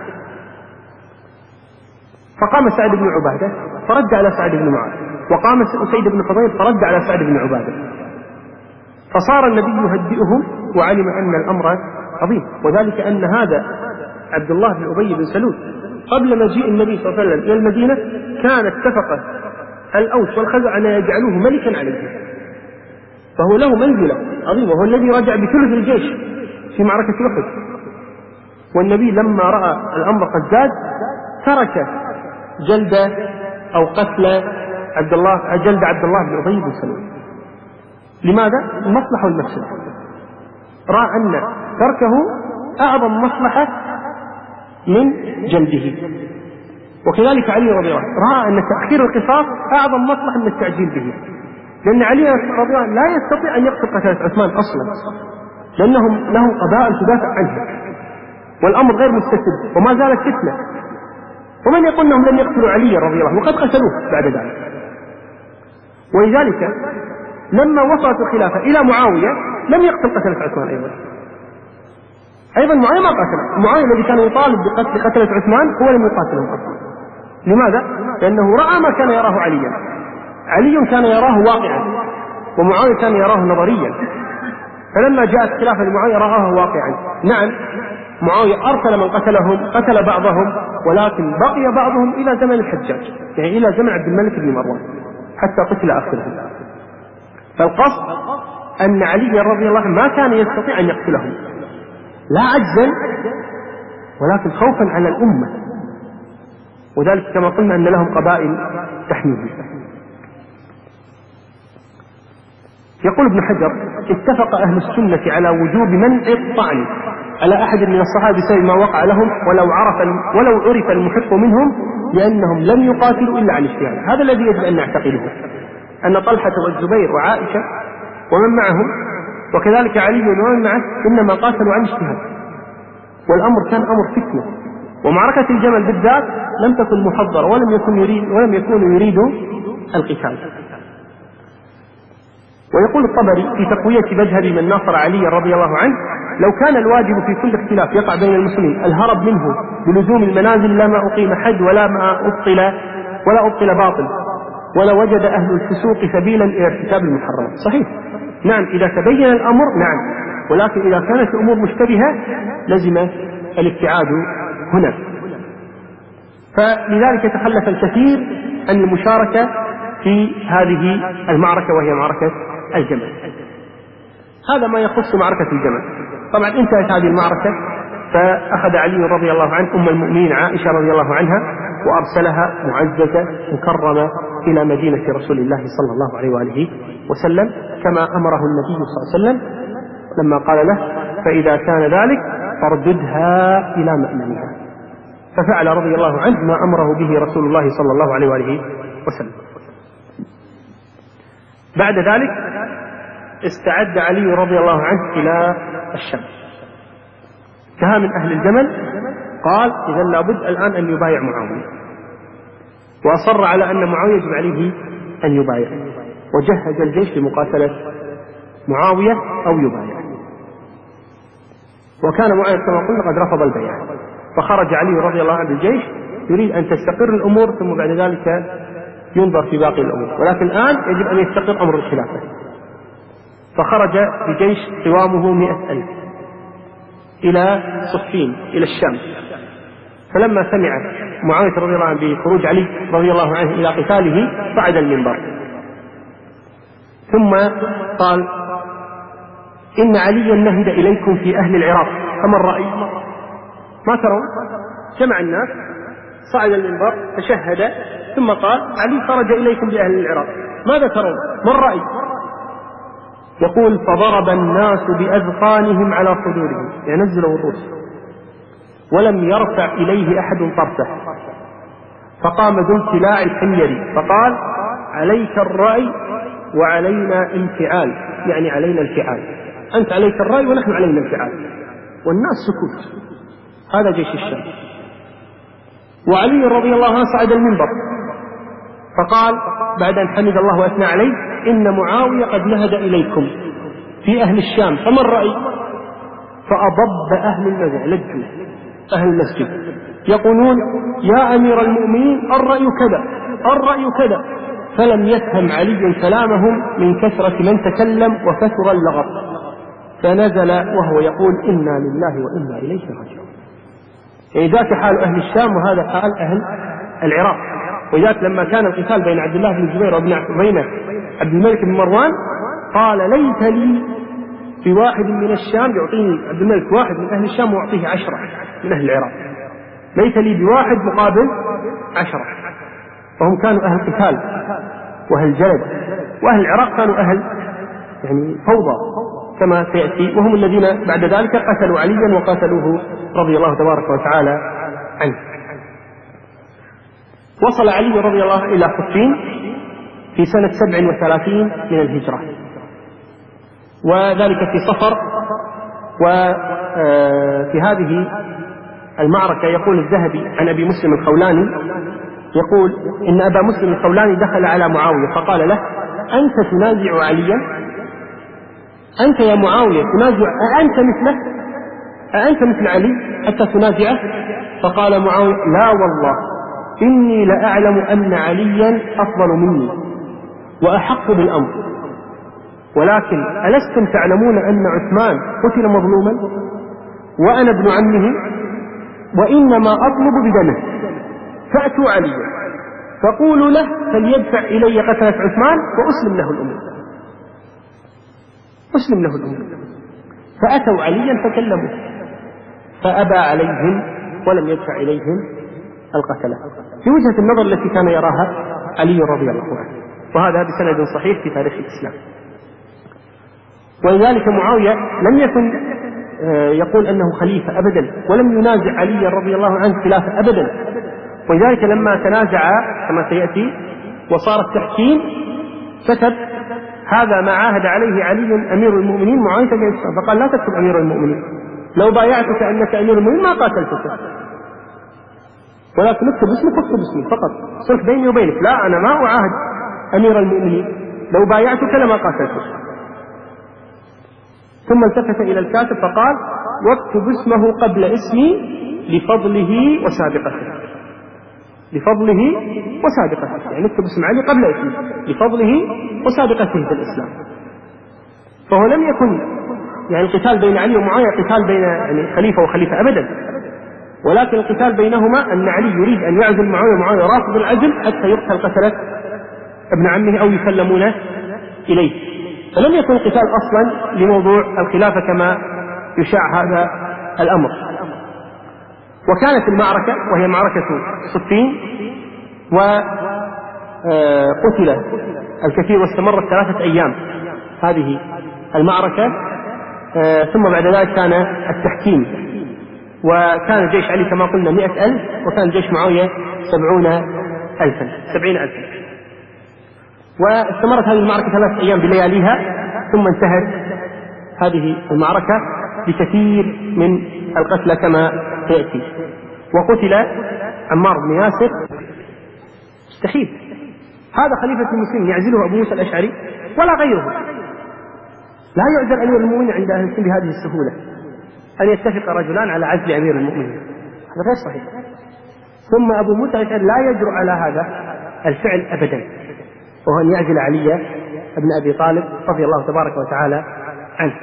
فقام سعد بن عبادة فرد على سعد بن معاذ، وقام سيد بن حضير فرد على سعد بن عبادة، فصار النبي يهدئهم وعلم أن الأمر عظيم. وذلك أن هذا عبد الله بن أبي بن سلول قبل مجيء النبي صلى الله عليه وسلم إلى المدينة كان اتفق الأوس والخزرج أن يجعلوه ملكا عليه، فهو له منزلة عظيمة، وهو الذي رجع بثلث الجيش في معركة أحد. والنبي لما رأى الأمر قد زاد ترك جلد أو قتل عبد الله جلد عبد الله بن أبي بن سلول. لماذا؟ المصلحة والمفسدة. رأى أن تركه أعظم مصلحة من جلده. وكذلك علي رضي الله عنه رأى أن تأخير القصاص أعظم مصلحة من التعجيل به، لأن علي رضي الله عنه لا يستطيع أن يقتل قتلة عثمان أصلا، لأنهم لهم قبائل تدافع عنه، والأمر غير مستتب وما زالت فتنة. ومن يقول أنهم لم يقتلوا علي رضي الله عنه وقد قتلوه بعد ذلك. ولذلك لما وصلت الخلافة إلى معاوية لم يقتل قتلة عثمان أيضا أيضا معاوية ما قتله. معاوية الذي كان يطالب بقتل قتلة عثمان هو لم يقاتلهم أصلا. لماذا؟ لأنه رأى ما كان يراه عليا. علي كان يراه واقعا ومعاوية كان يراه نظريا، فلما جاءت خلافة لمعاوية رآه واقعا. نعم معاوية أرسل من قتلهم، قتل بعضهم، ولكن بقي بعضهم إلى زمن الحجاج، يعني إلى زمن عبد الملك بن مروان حتى قتل آخرهم. فالقصد أن علي رضي الله عنه ما كان يستطيع أن يقتلهم، لا عجزا ولكن خوفا على الأمة، وذلك كما قلنا أن لهم قبائل تحميهم. يقول ابن حجر: اتفق أهل السنة على وجوب منع الطعن على أحد من الصحابة بسبب ما وقع لهم ولو عرف ولو عرف المحق منهم لأنهم لم يقاتلوا إلا عن اجتهاد. هذا الذي يجب أن نعتقده، أن طلحة والزبير وعائشة ومن معهم وكذلك علي ومن معه إنما قاتلوا عن اجتهاد، والأمر كان أمر فتنة. ومعركة الجمل بالذات لم تكن محضرة ولم يكن يريد ولم يكونوا يريدوا القتال. ويقول الطبري في تقوية مذهب من ناصر علي رضي الله عنه: لو كان الواجب في كل اختلاف يقع بين المسلمين الهرب منه بلزوم المنازل لما أقيم حد ولا ما أبطل ولا أبطل باطل، ولا وجد أهل الفسوق سبيلا إلى ارتكاب المحرمات. صحيح، نعم، إذا تبين الأمر نعم، ولكن إذا كانت الأمور مشتبهة لزم الابتعاد هنا. فلذلك تخلف الكثير عن المشاركة في هذه المعركة وهي معركة الجمل. هذا ما يخص معركة الجمل. طبعا انتهت هذه المعركة، فأخذ علي رضي الله عنه أم المؤمنين عائشة رضي الله عنها وأرسلها معززة مكرمة إلى مدينة رسول الله صلى الله عليه وآله وسلم كما أمره النبي صلى الله عليه وسلم لما قال له: فإذا كان ذلك فارددها إلى مأمنها. ففعل رضي الله عنه ما أمره به رسول الله صلى الله عليه وآله وسلم. بعد ذلك استعد علي رضي الله عنه إلى الشام، انتهى من أهل الجمل، قال: إذا لابد الآن أن يبايع معاوية، وأصر على أن معاوية يجب عليه أن يبايع، وجهز الجيش لمقاتلة معاوية أو يبايع. وكان معاوية كما قلنا قد رفض البيع، فخرج علي رضي الله عنه بالجيش يريد أن تستقر الأمور ثم بعد ذلك ينظر في باقي الأمور، ولكن الآن يجب أن يستقر أمر الخلافة. فخرج بجيش قوامه مئة ألف إلى صفين إلى الشام. فلما سمع معاوية رضي الله عنه بخروج علي رضي الله عنه إلى قتاله صعد المنبر ثم قال: إن عليا نهد إليكم في أهل العراق، فما الرأي؟ ما ترون؟ جمع الناس، صعد المنبر، تشهد، ثم قال: علي خرج إليكم بأهل العراق، ماذا ترون؟ ما الرأي؟ يقول: فضرب الناس بأذقانهم على صدورهم، يعني نزلوا الرؤوس، ولم يرفع إليه أحد طرفه. فقام ذو ابتلاع الحميري فقال: عليك الرأي وعلينا انفعال، يعني علينا الفعال، أنت عليك الرأي ونحن علينا الفعال. والناس سكوت. هذا جيش الشام. وعلي رضي الله عنه صعد المنبر فقال بعد أن حمد الله وأثنى عليه: إن معاوية قد نهد إليكم في أهل الشام، فما الرأي؟ فأضب أهل المسجد، لجوا أهل المسجد يقولون: يا أمير المؤمنين الرأي كذا الرأي كذا. فلم يفهم علي كلامهم من كثرة من تكلم وكثر اللغط، فنزل وهو يقول: إنا لله وإنا إليه راجعون. يعني ذاك حال أهل الشام وهذا حال أهل العراق. وذاك لما كان القتال بين عبد الله بن الزبير وبين عبد الملك بن مروان قال: ليت لي بواحد من الشام، يعطيني عبد الملك واحد من أهل الشام وأعطيه عشرة من أهل العراق، ليت لي بواحد مقابل عشرة. فهم كانوا أهل قتال وأهل جلد، وأهل العراق كانوا أهل يعني فوضى كما سيأتي، وهم الذين بعد ذلك قتلوا عليا وقاتلوه رضي الله تبارك وتعالى عنه. وصل علي رضي الله إلى صفين في سنة سبع وثلاثين من الهجرة، وذلك في صفر. وفي هذه المعركة يقول الذهبي عن أبي مسلم الخولاني يقول: إن أبا مسلم الخولاني دخل على معاوية فقال له: أنت تنازع عليا؟ أنت يا معاوية تنازع؟ أأنت مثله؟ أأنت مثل علي حتى تنازعه؟ فقال معاوية: لا والله، إني لأعلم أن عليا أفضل مني وأحق بالأمر، ولكن ألستم تعلمون أن عثمان قتل مظلوما وأنا ابن عمه، وإنما أطلب بدمه، فأتوا عليا فقولوا له فليدفع إلي قتلة عثمان وأسلم له الأمور، أسلم له الأمور. فأتوا عليا فكلموا فأبى عليهم ولم يدفع إليهم القتلة، في وجهة النظر التي كان يراها علي رضي الله عنه، وهذا بسند صحيح في تاريخ الإسلام. ولذلك معاوية لم يكن يقول أنه خليفة أبدا، ولم ينازع علي رضي الله عنه خلافة أبدا. ولذلك لما تنازع كما سيأتي وصار التحكيم كتب هذا ما عاهد عليه علي أمير المؤمنين معاوية بن أبي سفيان، فقال لا تكتب أمير المؤمنين، لو بايعتك أنك أمير المؤمنين ما قاتلتك، ولكن اكتب اسمك واكتب اسمي فقط، صلح بيني وبينك، لا أنا ما أعاهد أمير المؤمنين، لو بايعتك لما قاتلتك. ثم التفت إلى الكاتب فقال واكتب اسمه قبل اسمي لفضله وسابقته، لفضله وسابقته، يعني اكتب اسم علي قبل اسمه لفضله وسابقته في الإسلام. فهو لم يكن يعني القتال بين علي ومعاوية قتال بين يعني خليفة وخليفة أبدا، ولكن القتال بينهما أن علي يريد أن يعزل معاوية ومعاوية رافض العزل حتى يقتل قتلة ابن عمه أو يسلمون إليه. فلم يكن القتال أصلا لموضوع الخلافة كما يشاع هذا الأمر. وكانت المعركة وهي معركة صفين، وقتل الكثير واستمرت ثلاثة أيام هذه المعركة. ثم بعد ذلك كان التحكيم، وكان جيش علي كما قلنا مئة ألف، وكان جيش معاوية سبعون ألفا سبعين ألفا. واستمرت هذه المعركة ثلاثة أيام بلياليها، ثم انتهت هذه المعركة بكثير من القتلى كما سيأتي. وقتل عمار بن ياسر مستحيل، هذا خليفة المسلمين يعزله أبو موسى الأشعري ولا غيره، لا يعزل أمير المؤمنين عند أهل السنة بهذه السهولة أن يتفق رجلان على عزل أمير المؤمنين، هذا غير صحيح. ثم أبو موسى الأشعري لا يجرؤ على هذا الفعل أبدا، وهو أن يعزل علي ابن أبي طالب رضي الله تبارك وتعالى عنه.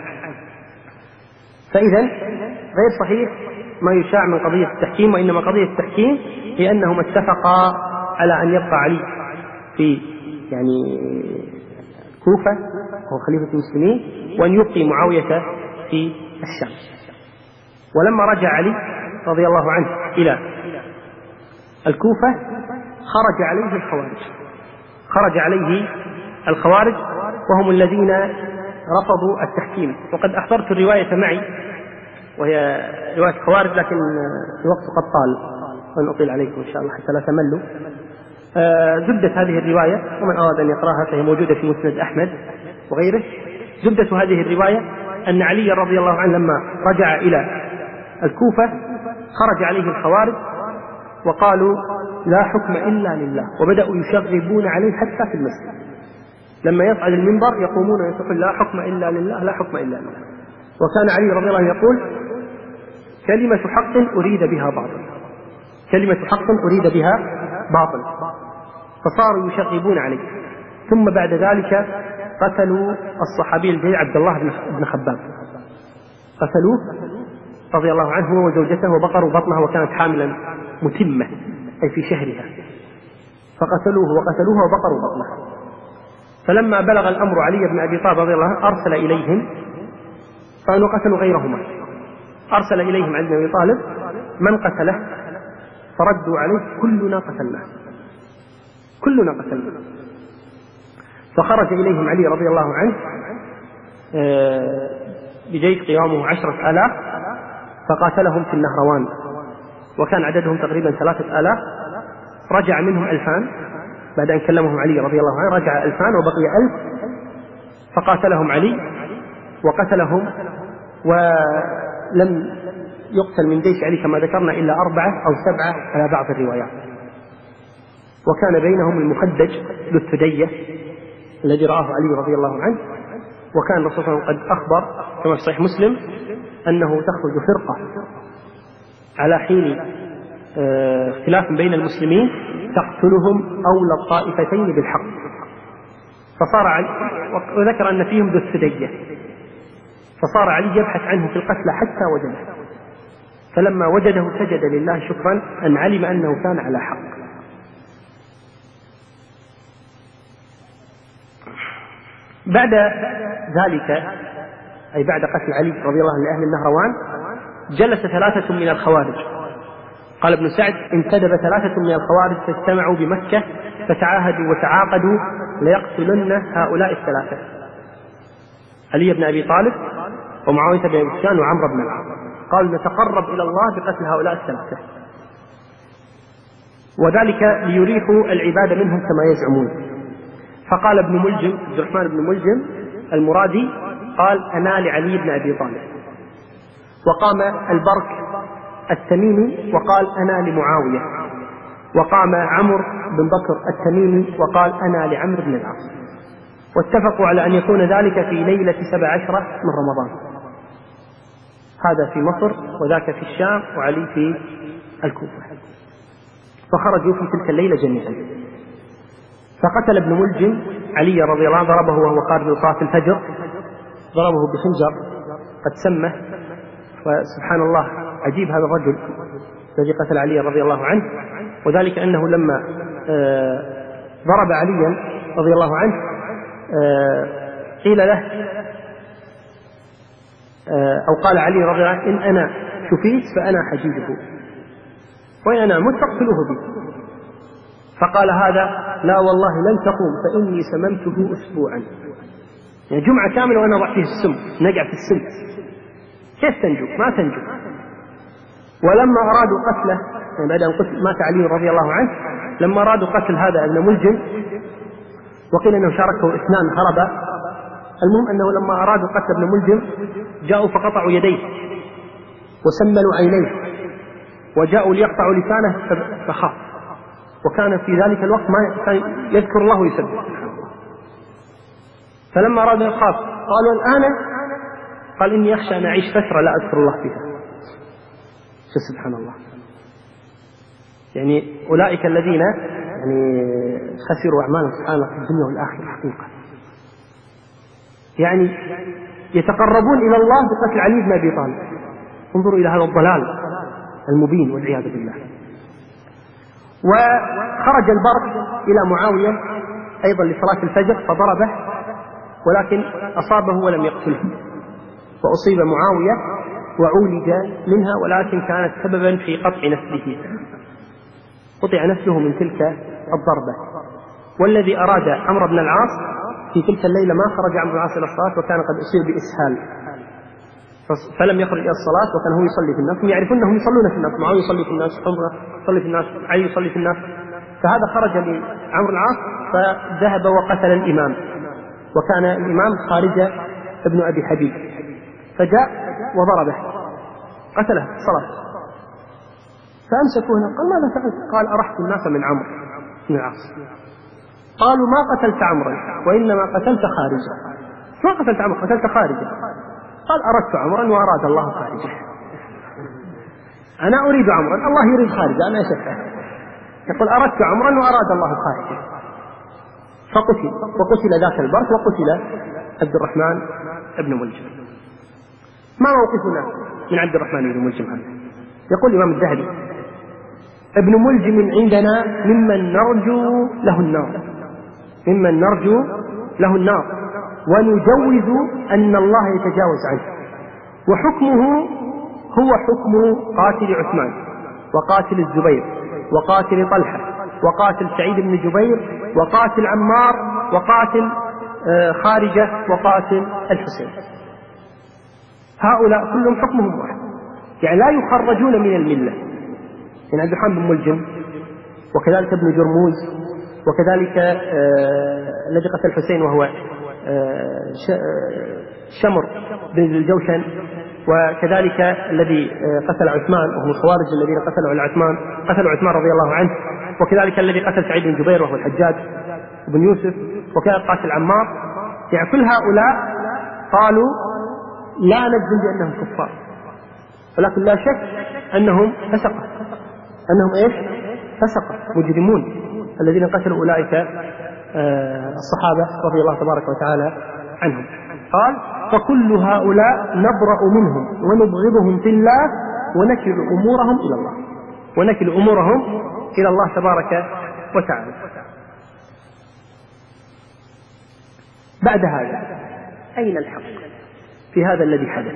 فإذا غير صحيح ما يشاع من قضية التحكيم، وإنما قضية التحكيم هي أنهم اتفقا على أن يبقى علي في يعني كوفة هو خليفة المسلمين، وأن يبقي معاوية في الشام. ولما رجع علي رضي الله عنه إلى الكوفة خرج عليه الخوارج، خرج عليه الخوارج وهم الذين رفضوا التحكيم. وقد أحضرت الرواية معي وهي رواية خوارج، لكن الوقت قد طال وأن أطيل عليكم إن شاء الله حتى لا تملوا. زبدة هذه الرواية ومن أراد أن يقرأها فهي موجودة في مسند أحمد وغيره. زبدة هذه الرواية أن علي رضي الله عنه لما رجع إلى الكوفة خرج عليه الخوارج وقالوا لا حكم إلا لله، وبدأوا يشغبون عليه حتى في المسجد، لما يصعد المنبر يقومون ويقول لا حكم إلا لله لا حكم إلا لله. وكان علي رضي الله عنه يقول كلمة حق أريد بها باطل، كلمة حق أريد بها باطل، فصاروا يشغبون عليه. ثم بعد ذلك قتلوا الصحابي الجليل عبد الله بن خباب، قتلوه رضي الله عنه هو وزوجته، وبقروا بطنها وكانت حاملا متمة أي في شهرها، فقتلوه وقتلوها وبقروا بطنها. فلما بلغ الأمر علي بن أبي طالب رضي الله عنه أرسل إليهم، قالوا قتلوا غيرهما، أرسل إليهم علي بن أبي طالب من قتله، فردوا عليه كلنا قتلناه، كلنا قتلناه. فخرج إليهم علي رضي الله عنه بجيش قيامه عشرة آلاف فقاتلهم في النهروان، وكان عددهم تقريبا ثلاثة آلاف. رجع منهم ألفان بعد أن كلمهم علي رضي الله عنه، رجع ألفان وبقي ألف، فقاتلهم علي وقتلهم، ولم يقتل من جيش علي كما ذكرنا إلا أربعة أو سبعة على بعض الروايات. وكان بينهم المخدج ذو الثدية الذي رآه علي رضي الله عنه. وكان الرسول صلى الله عليه وسلم قد أخبر كما في صحيح مسلم أنه تخرج فرقة على حين اختلاف بين المسلمين تقتلهم أولى الطائفتين بالحق. فصار علي، وذكر أن فيهم ذو الثدية، فصار علي يبحث عنه في القتلى حتى وجده، فلما وجده سجد لله شكرا أن علم أنه كان على حق. بعد ذلك أي بعد قتل علي رضي الله عنه لأهل النهروان جلس ثلاثة من الخوارج. قال ابن سعد انتدب ثلاثة من الخوارج فاجتمعوا بمكة فتعاهدوا وتعاقدوا ليقتلن هؤلاء الثلاثة، علي بن أبي طالب ومعاوية بن أبي سفيان وعمرو بن العاص. قالوا نتقرب إلى الله بقتل هؤلاء الثلاثة، وذلك ليريحوا العباد منهم كما يزعمون. فقال ابن ملجم، عبد الرحمن بن ملجم المرادي، قال أنا لعلي بن أبي طالب. وقام البرك التميمي وقال أنا لمعاوية. وقام عمرو بن بكر التميمي وقال أنا لعمرو بن العاص. واتفقوا على أن يكون ذلك في ليلة سبع عشرة من رمضان، هذا في مصر وذاك في الشام وعلي في الكوفة. فخرجوا في تلك الليلة جميعا. فقتل ابن ملجم علي رضي الله عنه، ضربه وهو قارب لصلاة الفجر، ضربه بخنجر قد سمه. وسبحان الله عجيب هذا الرجل الذي قتل علي رضي الله عنه، وذلك أنه لما ضرب عليا رضي الله عنه قيل له أو قال علي رضي الله عنه إن أنا شفيت فأنا حجيجه وإن أنا مت فاقتلوه بي. فقال هذا لا والله لن تقوم فإني سممته أسبوعا، يعني جمعة كاملة وأنا ضع فيه السم، نقع في السم، كيف تنجو؟ ما تنجو. ولما أرادوا قتله، يعني بعد أن قتل مات علي رضي الله عنه، لما أرادوا قتل هذا ابن ملجم وقيل أنه شاركه اثنان هربا، المهم أنه لما أرادوا قتل ابن ملجم جاءوا فقطعوا يديه وسملوا عينيه وجاءوا ليقطعوا لسانه فخاف، وكان في ذلك الوقت ما كان يذكر الله ويسبح. فلما أرادوا يخاف قالوا الآن، قال إني أخشى أن أعيش فترة لا أذكر الله فيها. سبحان الله، يعني أولئك الذين يعني خسروا أعمالهم سبحان الله في الدنيا والآخرة حقيقة، يعني يتقربون إلى الله بقتل علي بن أبي طالب. انظروا إلى هذا الضلال المبين والعياذ بالله. وخرج البرق إلى معاوية أيضا لصلاة الفجر فضربه، ولكن أصابه ولم يقتله، فأصيب معاوية وعولج منها، ولكن كانت سببا في قطع نسله، قطع نسله من تلك الضربة. والذي أراد عمرو بن العاص في تلك الليلة ما خرج عمرو بن العاص إلى الصلاة، وكان قد أصيب بإسهال فلم يخرج إلى الصلاة، وكان هو يصلي في الناس. هم يعرفون أنهم يصلون في الناس، معاوية يصلي في الناس، عمرو يصلي في الناس، علي يصلي في الناس. فهذا خرج لعمرو العاص فذهب وقتل الإمام، وكان الإمام خارج ابن أبي حبيب، فجاء وضربه قتله الصلاة. فأمسكوه قال ماذا فعلت؟ قال أرحت الناس من عمرو بن العاص. قالوا ما قتلت عمرا وإنما قتلت خارجا. ما قتلت عمرا، قتلت خارجا. قال أردت عمرا وأراد الله خارجه. أنا أريد عمرا، الله يريد خارجه، أنا أشفه. يقول أردت عمرا وأراد الله خارجه. فقتل، وقتل ذاك البرك، وقتل عبد الرحمن بن ملجم. ما موقفنا من عبد الرحمن بن ملجم هذا؟ يقول الإمام الذهبي ابن ملجم عندنا ممن نرجو له النار، ممن نرجو له النار ونجوز أن الله يتجاوز عنه، وحكمه هو حكم قاتل عثمان وقاتل الزبير وقاتل طلحة وقاتل سعيد بن جبير وقاتل عمار وقاتل خارجة وقاتل الحسين. هؤلاء كلهم حكمهم واحد، يعني لا يخرجون من الملة. يعني عبد الرحمن بن ملجم وكذلك ابن جرموز وكذلك آه الذي قتل الحسين وهو آه شمر بن الجوشن، وكذلك الذي قتل عثمان وهم الخوارج الذين قتلوا على عثمان قتلوا عثمان رضي الله عنه، وكذلك الذي قتل سعيد بن جبير وهو الحجاج بن يوسف، وكذلك قاتل عمار. يعني كل هؤلاء قالوا لا نجزم بأنهم كفار، ولكن لا شك أنهم فسقة، أنهم إيش؟ فسقة مجرمون الذين قتلوا أولئك الصحابة رضي الله تبارك وتعالى عنهم. قال فكل هؤلاء نبرأ منهم ونبغضهم في الله ونكل أمورهم إلى الله، ونكل أمورهم إلى الله تبارك وتعالى. بعد هذا أين الحق في هذا الذي حدث؟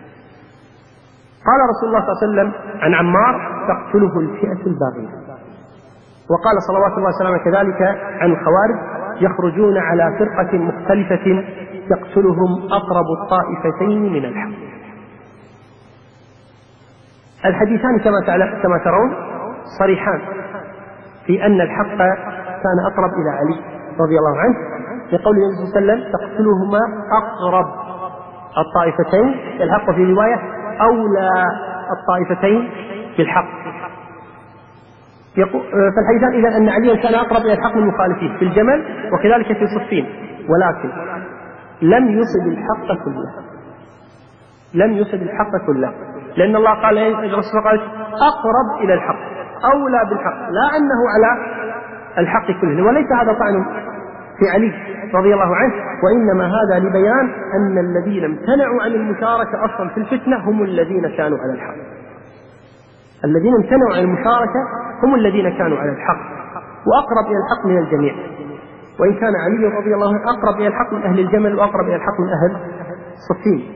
قال رسول الله صلى الله عليه وسلم عن عمار تقتله الفئة الباغية، وقال صلوات الله وسلامه كذلك عن الخوارج يخرجون على فرقة مختلفة يقتلهم أقرب الطائفتين من الحق. الحديثان كما كما ترون صريحان في أن الحق كان أقرب إلى علي رضي الله عنه، لقول النبي صلى الله عليه وسلم تقتلهما أقرب الطائفتين الحق، في رواية أولى الطائفتين بالحق. فالحديثان إذا أن عليا كان أقرب إلى الحق من المخالفين في الجمل وكذلك في صفين، ولكن لم يصب الحق كله، لم يصب الحق كله، لأن الله قال الرسول قال أقرب إلى الحق أولى بالحق، لا أنه على الحق كله، وليس هذا طعن في علي رضي الله عنه، وإنما هذا لبيان أن الذين امتنعوا عن المشاركة أصلا في الفتنة هم الذين كانوا على الحق. الذين امتنعوا عن المشاركة هم الذين كانوا على الحق وأقرب إلى الحق من الجميع، وإن كان علي رضي الله عنه أقرب إلى الحق من أهل الجمل وأقرب إلى الحق من أهل صفين.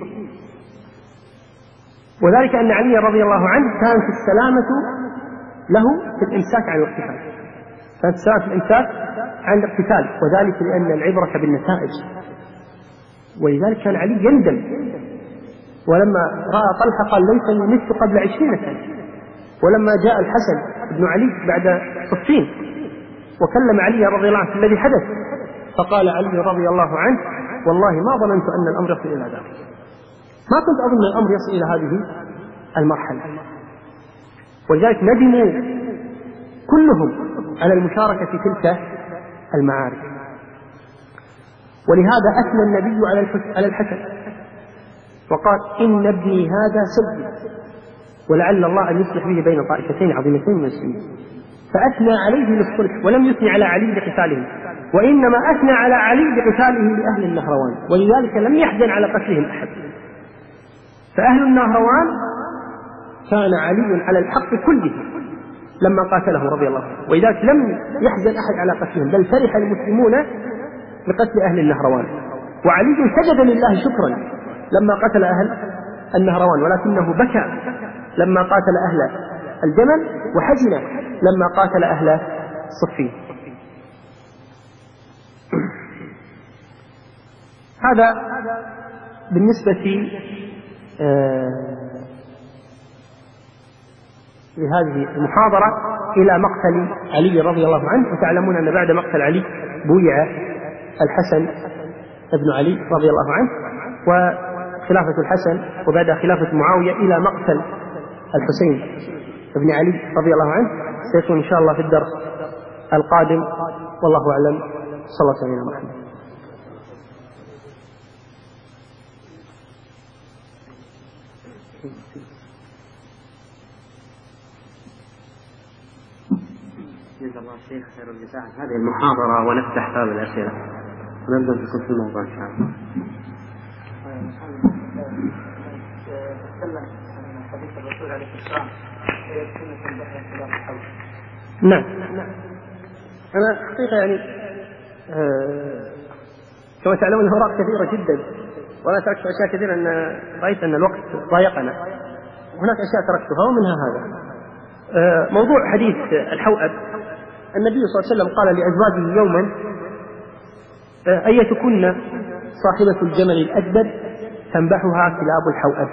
وذلك أن علي رضي الله عنه كانت السلامة له في الإمساك عن الاقتتال، كانت السلامة في الإمساك عن الاقتتال، وذلك لأن العبرة بالنتائج. ولذلك كان علي يندم، ولما رأى طلحة قال ليس مت قبل عشرين سنة. ولما جاء الحسن بن علي بعد صفين وكلم علي رضي الله عنه في الذي حدث، فقال علي رضي الله عنه والله ما ظننت أن الأمر يصل إلى ذلك، ما كنت أظن الأمر يصل إلى هذه المرحلة. ولذلك ندموا كلهم على المشاركة في تلك المعارك. ولهذا أثنى النبي على الحسن وقال إن ابني هذا سبي ولعل الله أن يصلح به بين طائفتين عظيمتين من المسلمين، فأثنى عليه للصلح ولم يثني على علي بقتاله، وإنما أثنى على علي بقتاله لأهل النهروان، ولذلك لم يحزن على قتلهم أحد. فأهل النهروان كان علي على الحق كله لما قاتله رضي الله عنه، ولذلك لم يحزن أحد على قتلهم، بل فرح المسلمون بقتل أهل النهروان. وعلي سجد لله شكرا لما قتل أهل النهروان، ولكنه بكى لما قاتل أهل الجمل وحزن لما قاتل أهل صفين. هذا بالنسبة لهذه المحاضرة إلى مقتل علي رضي الله عنه. وتعلمون أن بعد مقتل علي بويع الحسن ابن علي رضي الله عنه، وخلافة الحسن وبعد خلافة معاوية إلى مقتل الحسين ابن علي رضي الله عنه سيكون إن شاء الله في الدرس القادم، والله أعلم. صلى الله عليه وسلم. جزا الله الشيخ خير الجزاء عن هذه المحاضرة، ونفتح باب الأسئلة ونبدأ في كل الموضوع إن شاء الله. تكلم عن حديث الرسول عليه السلام سنة بحر خلاف الحوض. نعم، أنا حقيقة يعني آه كما تعلمون الأوراق كثيرة جدا، وأنا تركت أشياء كثيرة أن رأيت أن الوقت ضايقنا، هناك أشياء تركتها ومنها هذا آه موضوع حديث الحوأب. النبي صلى الله عليه وسلم قال لأزواجه يوما آه أيتكن صاحبة الجمل الأدب تنبحها كلاب الحوأب،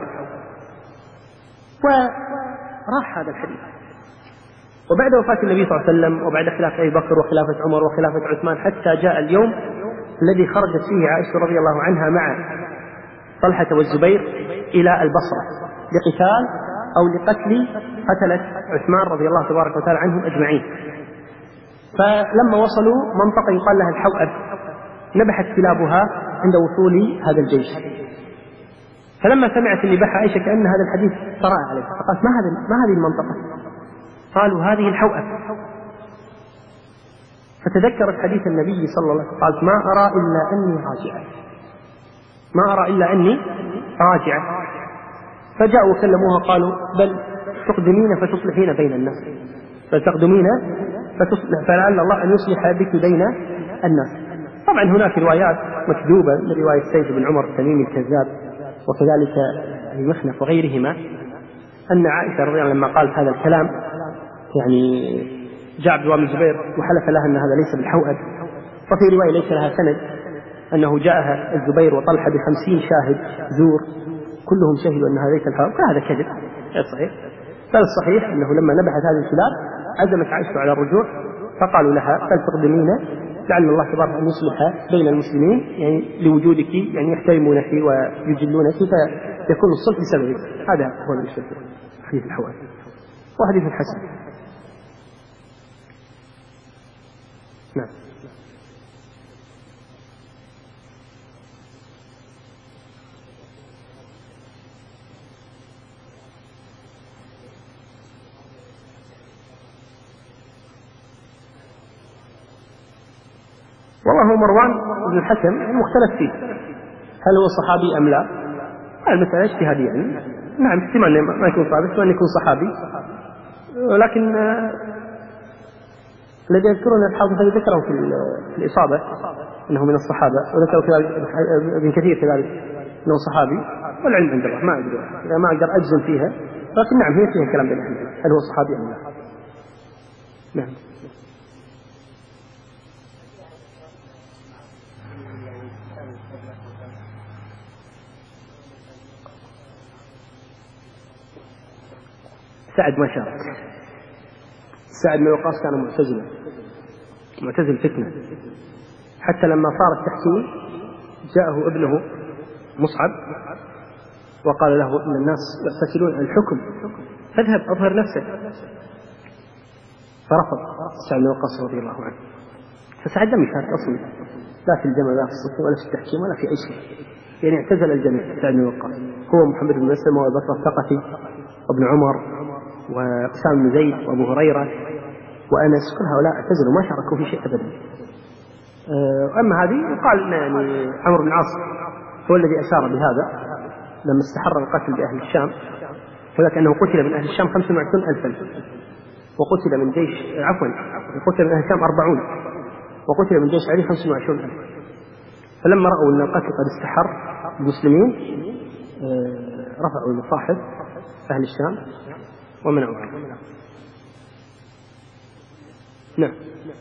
وراح هذا الحديث. وبعد وفاة النبي صلى الله عليه وسلم وبعد خلافة أبي بكر وخلافة عمر وخلافة عثمان، حتى جاء اليوم الذي خرجت فيه عائشة رضي الله عنها مع طلحة والزبير إلى البصرة لقتال أو لقتل قتلة عثمان رضي الله تبارك وتعالى عنهم أجمعين. فلما وصلوا منطقة يقال لها الحوأب نبحت كلابها عند وصول هذا الجيش. فلما سمعت النباح عائشة كأن هذا الحديث طرأ عليه، فقالت ما هذه ما هذه المنطقة؟ قالوا هذه الحوأب. فتذكرت حديث النبي صلى الله عليه وسلم، قالت ما أرى إلا أني راجعة، ما أرى إلا أني راجعة. فجاءوا وكلموها قالوا بل تقدمين فتصلحين بين الناس، فتقدمين فتصلح فلعل الله أن يصلح بك بين الناس. طبعا هناك روايات مكذوبة من رواية سيد بن عمر التميمي الكذاب وكذلك المخنف وغيرهما، أن عائشة رضي الله عنها لما قالت هذا الكلام يعني جاء عبد الله بن الزبير وحلف لها أن هذا ليس بالحوأب، وفي رواية ليس لها سند أنه جاءها الزبير وطلحة بخمسين شاهد زور كلهم شهدوا أن هذيك الحرب، فهذا كذب غير صحيح. بل الصحيح أنه لما نبحت هذه الكلاب عزمت عائشة على الرجوع، فقالوا لها بل تقدمين لعل الله تبارك أن يصلح بين المسلمين، يعني لوجودك يعني يحترمونك ويجلونك فيكون الصلح بسببك. هذا هو المشهور حديث الحوادث وحديث الحسن. نعم. والله مروان بن الحكم مختلف فيه، هل هو صحابي أم لا؟ المسألة اجتهادية يعني. نعم احتمال ما يكون صحابي، احتمال يكون صحابي، ولكن الذي يذكرون الحافظ الذي ذكره في الإصابة أنه من الصحابة، وذكره في ابن كثير كذلك أنه صحابي، والعلم عند الله ما أدري ما أقدر أجزم فيها، لكن نعم هي فيها كلام بين أهل العلم هل هو صحابي أم لا. نعم. سعد ما شارك. سعد بن وقاص كان معتزلا معتزل فتنة، حتى لما صار التحكيم جاءه ابنه مصعب وقال له إن الناس يقتتلون عن الحكم فاذهب أظهر نفسك، فرفض سعد بن وقاص رضي الله عنه. فسعد لم يشارك أصلا لا في الجمع ولا في الصف ولا في التحكيم ولا في أي شيء، يعني اعتزل الجميع. سعد بن وقاص هو محمد بن مسلم وأبو بكر الثقفي وابن عمر وأسامة بن زيد وأبو هريرة وأنس، كل هؤلاء اعتزلوا ما شاركوا في شيء أبدا. أما هذه يقال يعني عمرو بن العاص هو الذي أشار بهذا لما استحر القتل بأهل الشام، ولكنه قتل من أهل الشام خمسة وعشرين ألفا، وقتل من جيش عفوا قتل من أهل الشام أربعون، وقتل من جيش علي خمسة وعشرين ألف. فلما رأوا أن القتل قد استحر المسلمين رفعوا المصاحف أهل الشام ومنعوا عنه. نعم.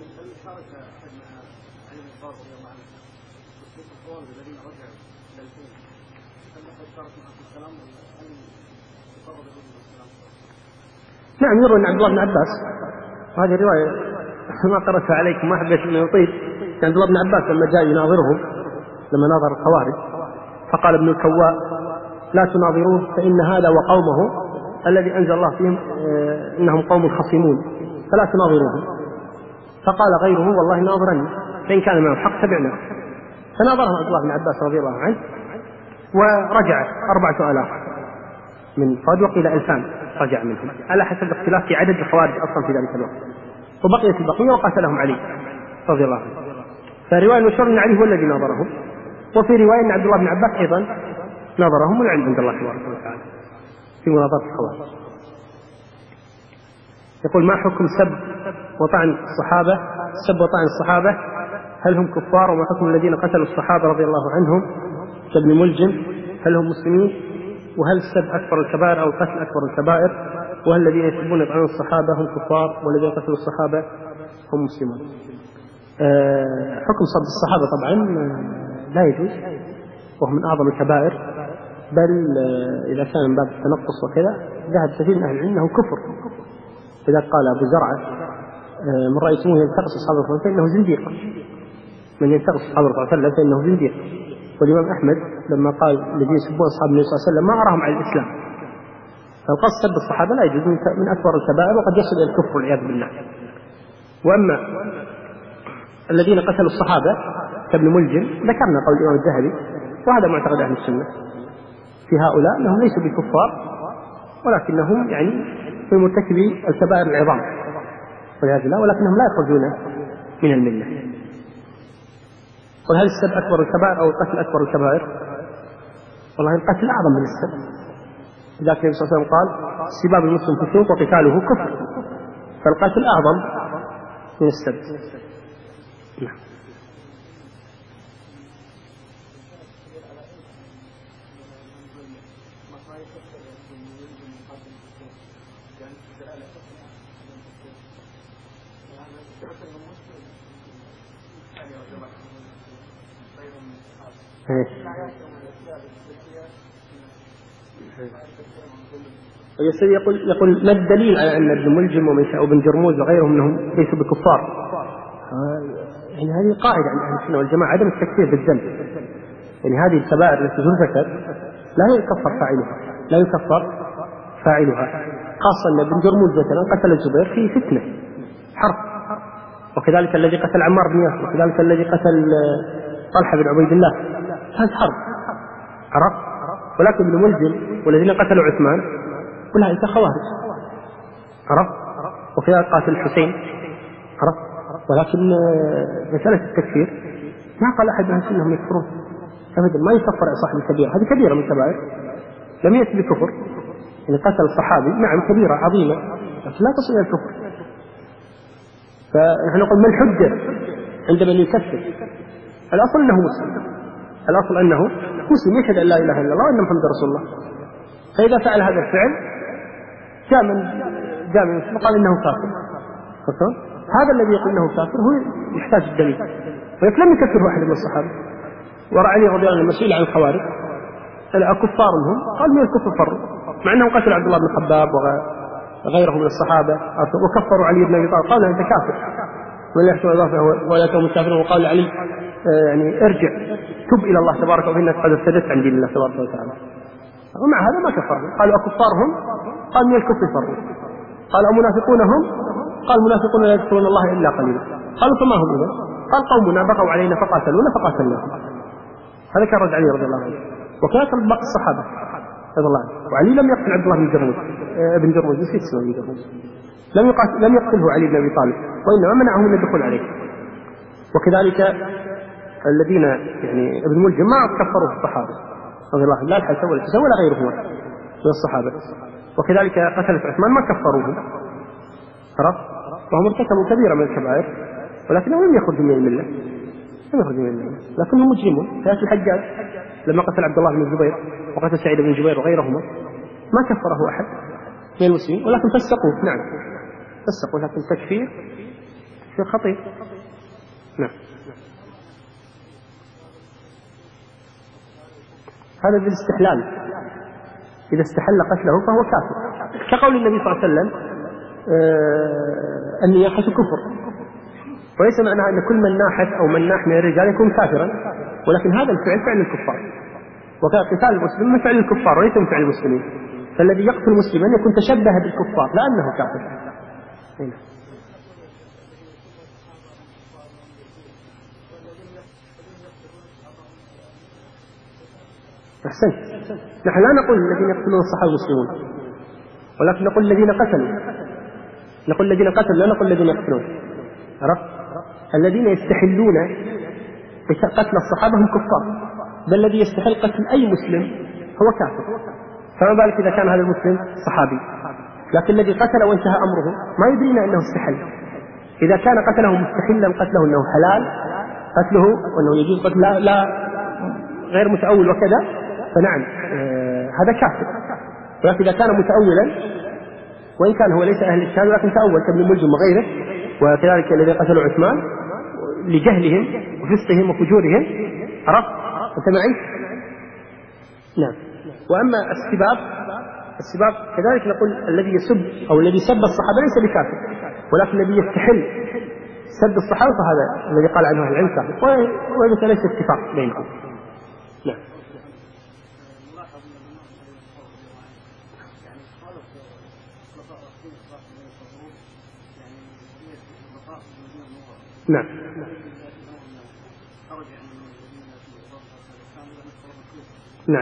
نعم يروى أن عبد الله بن عباس، وهذه الرواية ما قرأتها عليكم ما حبيت أن يطيل. عبد الله بن عباس لما جاء يناظرهم لما ناظر الخوارج فقال ابن الكواء لا تناظروه فإن هذا وقومه الذي أنزل الله فيهم إنهم قوم خصمون فلا تناظروه. فقال غيره والله ناظرني فإن كان معه حق تبعنا. فناظره عبد الله بن عباس رضي الله عنه ورجع أربعة آلاف من صاد وقيل ألفان رجع منهم على حسب اختلاف في عدد الخوارج أصلا في ذلك الوقت، وبقيت البقية وقاتلهم علي رضي الله عنه. فرواية المشهور أن علي هو الذي ناظرهم، وفي رواية أن عبد الله بن عباس أيضا ناظرهم، والعلم عند الله تبارك وتعالى في مناظرة الخوارج. يقول ما حكم سب وطعن الصحابة سب وطعن الصحابة هل هم كفار؟ وما حكم الذين قتلوا الصحابة رضي الله عنهم كابن ملجم هل هم مسلمين؟ وهل السب أكبر الكبائر أو القتل أكبر الكبائر؟ وهل الذين يسبون ويطعنون الصحابة هم كفار والذين قتلوا الصحابة هم مسلمون؟ أه حكم صب الصحابة طبعا لا يجوز وهو من أعظم الكبائر، بل إذا كان من باب التنقص وكذا ذهب كثير من أهل العلم أنه كفر. إذا قال أبو زرعة من رأيتموه ينتقص أصحاب الرسول فإنه زنديق، من ينتقص أصحاب الرسول فإنه زنديق. والإمام أحمد لما قال الذين يسبون أصحاب النبي صلى الله عليه وسلم ما أراهم على الإسلام، فالقصد سب الصحابة لا يجوز من أكبر الكبائر وقد يصل إلى الكفر والعياذ بالله. وأما الذين قتلوا الصحابة كابن ملجم ذكرنا قول الإمام الذهبي وهذا معتقد أهل السنة في هؤلاء أنهم ليسوا بكفار ولكنهم يعني في مرتكبي الكبائر العظام والعياذ بالله، ولكنهم لا يخرجون من الملة. وهل السب أكبر الكبائر أو القتل أكبر الكبائر؟ والله القتل أعظم من السب، لذلك النبي صلى الله عليه وسلم قال سباب المسلم فسوق وقتاله كفر، فالقتل أعظم من السب. نعم. ويصير يقول يقول ما الدليل على أن ابن ملجم وابن جرموز وغيرهم منهم ليسوا بكفار؟ يعني هذه قاعدة عند أهل السنة والجماعة، عدم التكفير بالذنب. يعني هذه الكبائر التي ذكرت لا يكفر فاعلها، لا يكفر فاعلها، خاصة أن ابن جرموز مثلا قتل الزبير في فتنة حرب، وكذلك الذي قتل عمار بن ياسر، وكذلك الذي قتل طلحة بن عبيد الله، كانت حرب، عرفت؟ ولكن ابن ملجم والذين قتلوا عثمان أولئك خوارج، عرفت؟ وكذلك قاتل الحسين، عرفت؟ ولكن مسألة التكفير ما قال أحد من أنهم يكفرون أبدا، ما يكفر صاحب الكبيرة، هذه كبيرة من الكبائر لم يأتي بكفر. يعني قتل الصحابي نعم كبيرة عظيمة لكن لا تصل إلى الكفر. فنحن نقول ما الحجة عند من يكفر؟ الأصل أنه مسلم، الأصل أنه مسلم يشهد أن لا إله إلا الله وأن محمد رسول الله. فإذا فعل هذا الفعل جاء من جاء من وقال إنه كافر، هذا الذي يقول إنه كافر هو يحتاج الدليل، ولكن لم يكفر واحد من الصحابة. ورأى علي رضي الله عنه المسؤول عن الخوارج الكفار منهم قال من الكفر فروا، مع أنه قتل عبد الله بن الخباب وغيره من الصحابة وكفروا علي بن أبي طالب، قال أنت كافر ولا يحسب الله ولا تكون كافرا، وقال علي يعني ارجع تب إلى الله تبارك وتعالى فإنك قد ارتدت عن دين الله تبارك وتعالى. ومع هذا ما كفروا، قالوا أكفارهم قال من الكفر فروا، قال أمنافقون هم قال المنافقون لا يذكرون الله إلا قليلا، قالوا فما هم إذا؟ قال قومنا بغوا علينا فقاتلونا فقاتلناهم. هذا كان رد علي رضي الله عنه، وكان باقي الصحابة رضي الله عنه. وعلي لم يقتل عبد الله بن جرموز ابن جرموز نسيت اسمه ابن جرموز، لم يقتل لم يقتله علي بن أبي طالب، وإنما منعه من الدخول عليه. وكذلك الذين يعني ابن ملجم ما كفروا الصحابة رضي الله عنه، لا الحسن ولا الحسن ولا غيرهما من الصحابة. وكذلك قتلة عثمان ما كفروه، عرفت؟ وهم ارتكبوا كبيرة من الكبائر ولكنهم لم يخرجوا من الملة، لم يخرجوا من الملة، لكنهم مجرمون. كانت الحجاج لما قتل عبد الله بن الزبير وقتل سعيد بن جبير وغيرهما ما كفره أحد من المسلمين، ولكن فسقوه، نعم فسقوه، لكن تكفير تكفير خطير. نعم هذا بالاستحلال، إذا استحل قتله فهو كافر، كقول النبي صلى الله عليه وسلم آه النياحة كفر، وليس معنى أن كل من ناحت أو من ناح من الرجال يكون كافرا، ولكن هذا الفعل فعل الكفار، وكان قتال المسلم من فعل الكفار وليس من فعل المسلمين. فالذي يقتل مسلما يكون تشبه بالكفار لأنه كافر. هنا. أحسن، نحن لا نقول الذين يقتلون الصحابة المسلمون، ولكن نقول الذين قتلوا، نقول الذين قتلوا لا نقول الذين يقتلون، عرفت؟ الذين يستحلون قتل الصحابة هم كفار، بل الذي يستحل قتل أي مسلم هو كافر، فما بالك إذا كان هذا المسلم صحابي. لكن الذي قتل وانتهى أمره ما يدرينا أنه استحل، إذا كان قتله مستحلا قتله أنه حلال قتله وأنه يجوز قتل لا, لا غير متأول وكذا فنعم آه هذا كافر. ولكن إذا كان متأولا وإن كان هو ليس أهل الشهادة ولكن تأول كابن ملجم وغيره، وكذلك الذي قتلوا عثمان لجهلهم وفسقهم وفجورهم، عرفت أنت معي؟ نعم. وأما السباب السباب كذلك نقول الذي يسب أو الذي سب الصحابة ليس بكافر، ولكن الذي يستحل سب الصحابة فهذا الذي قال عنه أهل العلم كافر، وهذا ليس اتفاق بينهم. نعم. نعم. نعم.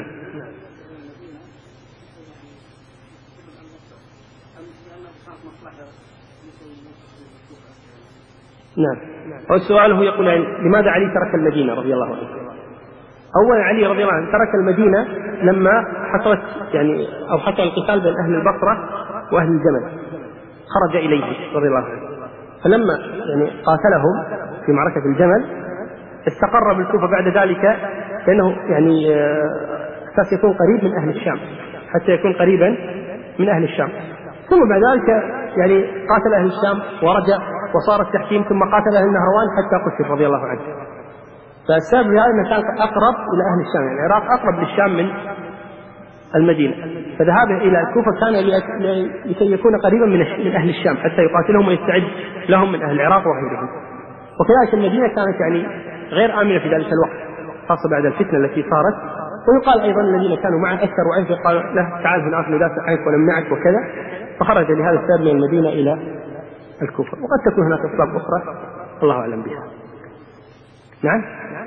نعم. والسؤال هو يقول يعني لماذا علي ترك المدينة رضي الله عنه؟ أولا علي رضي الله عنه ترك المدينة لما حصلت يعني أو حصل القتال بين أهل البصرة وأهل الجمل، خرج إليه رضي الله عنه، فلما يعني قاتلهم في معركة الجمل استقر بالكوفة بعد ذلك، لأنه يعني أساس يكون قريب من أهل الشام حتى يكون قريبا من أهل الشام، ثم بعد ذلك يعني قاتل أهل الشام ورجع وصار التحكيم، ثم قاتل أهل النهروان حتى قتل رضي الله عنه. فالسبب لهذا أنه كان أقرب إلى أهل الشام، يعني العراق أقرب للشام من المدينة، فذهابه إلى الكوفة كان لكي يكون قريبا من أهل الشام حتى يقاتلهم ويستعد لهم من أهل العراق وغيرهم. وكذلك المدينة كانت يعني غير آمنة في ذلك الوقت خاصة بعد الفتنة التي صارت. ويقال أيضا الذين كانوا معه أثروا عليه فقالوا له تعال هناك ندافع عنك ونمنعك وكذا، فخرج لهذا السبب من المدينة إلى الكوفة. وقد تكون هناك أسباب أخرى الله أعلم بها. نعم،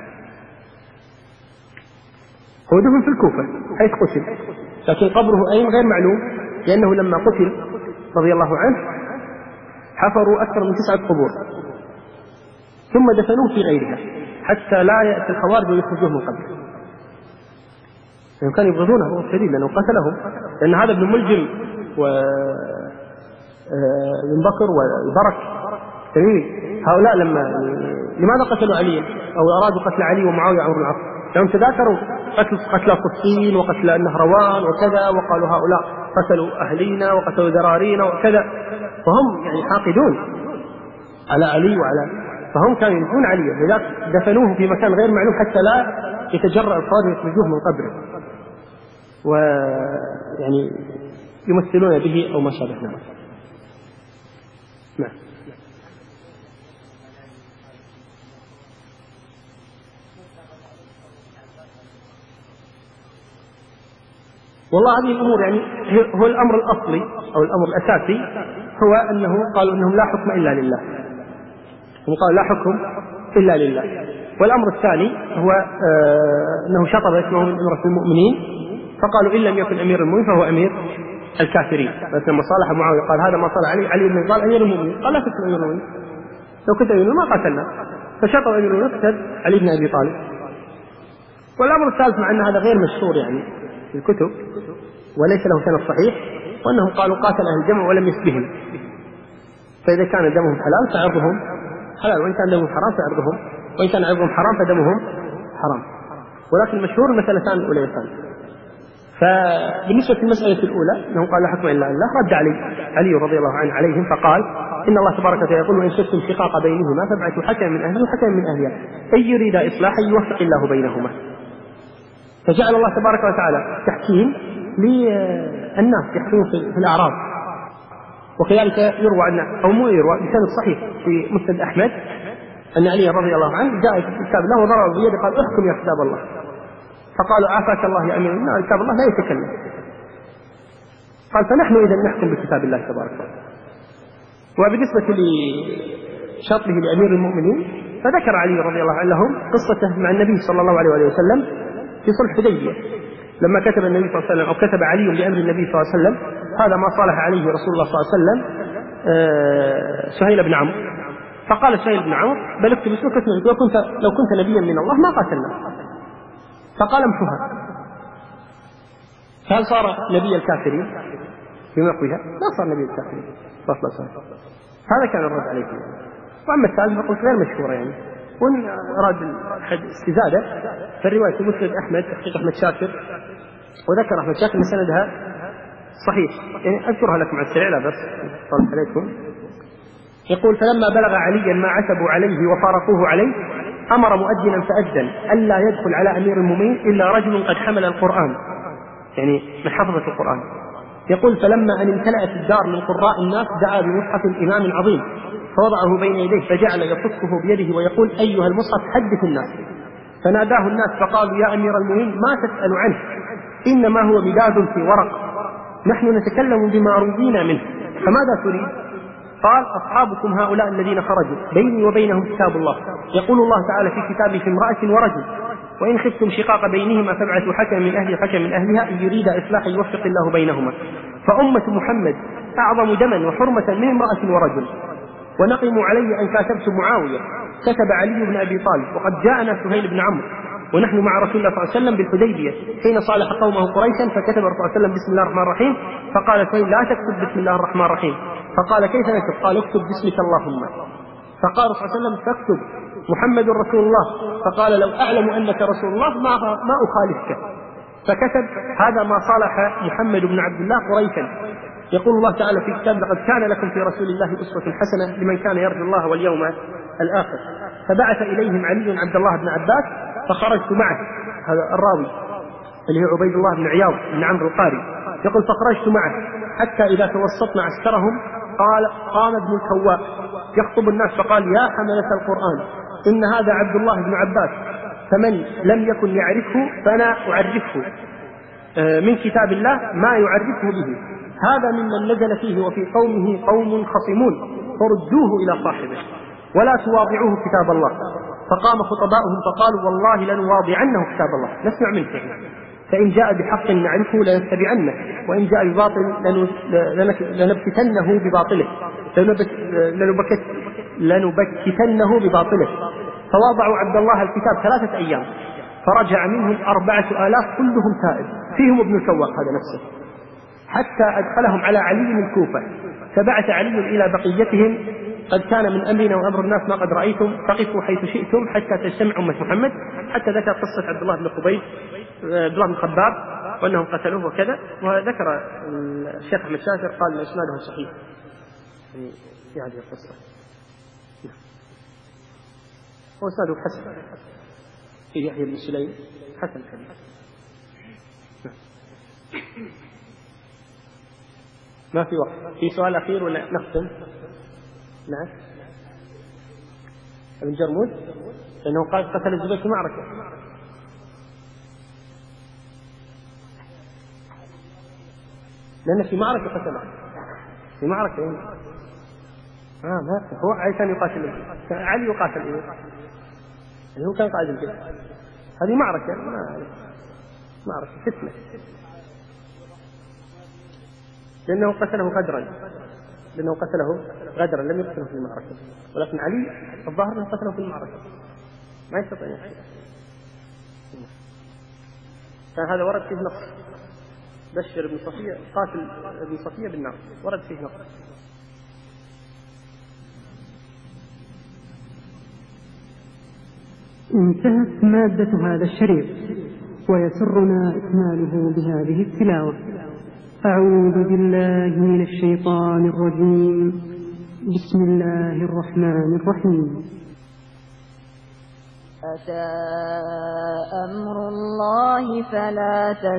هو دفن في الكوفة حيث قتل، لكن قبره أين غير معلوم، لأنه لما قتل رضي الله عنه حفروا أكثر من تسعة قبور ثم دفنوه في غيرها حتى لا يأتي الخوارج ويخرجوه من قبره، يعني كانوا يبغضونه بغض شديد لأنه قتلهم، لأن هذا ابن ملجم وابن بكر والبرك تميمي هؤلاء لما لماذا قتلوا علي أو أرادوا قتل علي ومعاوية عمرو العاص؟ لهم تذاكروا قتل قتل قسطين وقتل النهروان وكذا، وقالوا هؤلاء قتلوا أهلينا وقتلوا ذرارينا وكذا، فهم يعني حاقدون على علي وعلى، فهم كانوا ينفون علي، لذلك دفنوه في مكان غير معلوم حتى لا يتجرأ الخوارج ويخرجوه من قبره ويعني يمثلون به أو ما شابه ذلك. نعم. والله هذه الأمور يعني هو الأمر الأصلي أو الأمر الأساسي هو أنه قالوا أنهم لا حكم إلا لله، هم قالوا لا حكم إلا لله. والأمر الثاني هو آه أنه شطب اسمه من أمرة المؤمنين، فقالوا إن لم يكن أمير المؤمنين فهو أمير الكافرين. بس لما صالح معاوية قال هذا ما صالح علي، علي بن قال أمير المؤمنين، قال لا تكن أمير المؤمنين، لو كنت أمير ما قاتلنا، فشطب أمير المؤمنين قتل علي بن أبي طالب. والأمر الثالث مع أن هذا غير مشهور يعني في الكتب وليس له سند صحيح، وأنهم قالوا قاتل أهل الجمع ولم يسبهم، فإذا كان دمهم حلال فعرضهم حلال، وإن كان دمهم حرام فعرضهم، وإن كان عرضهم حرام فدمهم حرام. ولكن المشهور المسألتان الأوليتان. فبالنسبة للمسألة الأولى أنه قال لا حكم إلا الله، رد علي علي رضي الله عنه عليهم فقال إن الله تبارك وتعالى يقول وإن خفتم شقاق بينهما فابعثوا حكما من أهله وحكما من أهلها إن يريد إصلاحا يوفق الله بينهما. فجعل الله تبارك وتعالى تحكيم للناس يحكمون في الأعراض. وكذلك يروى أن أو مو يروى بسند صحيح في مسند أحمد أن علي رضي الله عنه جاء في كتاب الله وضرب بيده قال احكم يا كتاب الله، فقالوا عافاك الله يا أمير المؤمنين كتاب الله لا يتكلم، قال فنحن إذا نحكم بكتاب الله تبارك وتعالى. وبالنسبة لشطبه لأمير المؤمنين فذكر علي رضي الله عنه لهم قصته مع النبي صلى الله عليه وسلم في صلح حديبية لما كتب النبي صلى الله عليه وسلم أو كتب علي بأمر النبي صلى الله عليه وسلم هذا ما صالح عليه رسول الله صلى الله عليه وسلم سهيل بن عمرو، فقال سهيل بن عمرو بل اكتب اسمك اسمك لو كنت لو كنت نبيا من الله ما قاتلنا، فقال امحوها، فهل صار نبي الكافرين بمحوها؟ لا صار نبي الكافرين صلى الله عليه وسلم. هذا كان الرد عليه. وأما الثالث فقلت غير مشهورة يعني، وإن أراد استزادة فالرواية في مسند أحمد تحقيق أحمد شاكر وذكر أحمد شاكر من سندها صحيح، يعني أذكرها لكم على السريع لا بس طلب عليكم. يقول فلما بلغ عليا ما عتبوا عليه وفارقوه عليه أمر مؤذنا فأذن ألا يدخل على أمير المؤمنين إلا رجل قد حمل القرآن، يعني من حفظة القرآن. يقول فلما أن امتلأت الدار من قراء الناس دعا بمصحف إمام عظيم فوضعه بين يديه فجعل يصفه بيده ويقول أيها المصحف حدث الناس، فناداه الناس فقالوا يا أمير المؤمنين ما تسأل عنه إنما هو مداد في ورق، نحن نتكلم بما رضينا منه فماذا تريد؟ قال أصحابكم هؤلاء الذين خرجوا بيني وبينهم كتاب الله يقول الله تعالى في كتابه في امرأة ورجل وإن خفتم شقاق بينهما فابعثوا حكما من أهله حكما من أهلها إن يريد إصلاحا يوفق الله بينهما، فأمة محمد أعظم دما وحرمة من امرأة ورجل، ونقموا علي أن كاتبت معاوية كتب علي بن أبي طالب وقد جاءنا سهيل بن عمرو ونحن مع رسول الله صلى الله عليه وسلم بالحديبية حين صالح قومه قريشا فكتب الرسول صلى الله عليه وسلم بسم الله الرحمن الرحيم، فقال سهيل لا تكتب بسم الله الرحمن الرحيم، فقال كيف نكتب؟ قال اكتب باسمك اللهم، فقال الرسول صلى الله عليه وسلم فاكتب محمد رسول الله، فقال لو أعلم أنك رسول الله ما ما أخالفك، فكتب هذا ما صالح محمد بن عبد الله قريشا. يقول الله تعالى في كتاب لقد كان لكم في رسول الله أسوة حسنة لمن كان يرجو الله واليوم الآخر. فبعث إليهم علي عبد الله بن عباس فخرجت معه، هذا الراوي اللي هو عبيد الله بن عياض بن عمرو القاري يقول فخرجت معه حتى إذا توسطنا عسكرهم قال قام ابن الكواء يخطب الناس فقال يا حملة القرآن إن هذا عبد الله بن عباس، فمن لم يكن يعرفه فأنا أعرفه من كتاب الله ما يعرفه به، هذا ممن نزل فيه وفي قومه قوم خصمون فردوه إلى صاحبه ولا تواضعوه كتاب الله. فقام خطباؤهم فقالوا والله لنواضعنه كتاب الله نسمع منه، فإن جاء بحق نعرفه لنتبعنه، وإن جاء بباطل لنبكتنه بباطله لنبكتنه بباطله. فوضعوا عبد الله الكتاب ثلاثة أيام فرجع منهم أربعة آلاف كلهم تائب فيهم ابن الكواء هذا نفسه، حتى أدخلهم على علي من الكوفة. فبعث علي إلى بقيتهم قد كان من أمرنا وأمر الناس ما قد رأيتم فقفوا حيث شئتم حتى تجتمع أمة محمد، حتى ذكر قصة عبد الله بن خبيب عبد الله بن خباب وأنهم قتلوه وكذا. وذكر الشيخ أحمد شاكر قال إسناده صحيح في هذه القصة، هو إسناده حسن في يحيى بن سليم حسن الحديث. ما في وقت، في سؤال أخير ولا نختم؟ نعم ابن جرمود لأنه قال قتل الزبير في معركة. لأنه في معركة قتله في معركة يعني. آه ما هو علي كان يقاتل علي يقاتل إيه يعني هو كان قائد الجيش، هذه معركة ما معركة فتنة لأنه قتله غدرا لأنه قتله غدرا لم يقتله في المعركة، ولكن علي الظاهر أنه قتله في المعركة ما يستطيع أن يحصل. فهذا ورد فيه نص بشر ابن صفية قاتل ابن صفية بالنار ورد فيه نص. انتهت مادة هذا الشريط ويسرنا إكماله بهذه التلاوة. أعوذ بالله من الشيطان الرجيم. بسم الله الرحمن الرحيم. أتى أمر الله فلا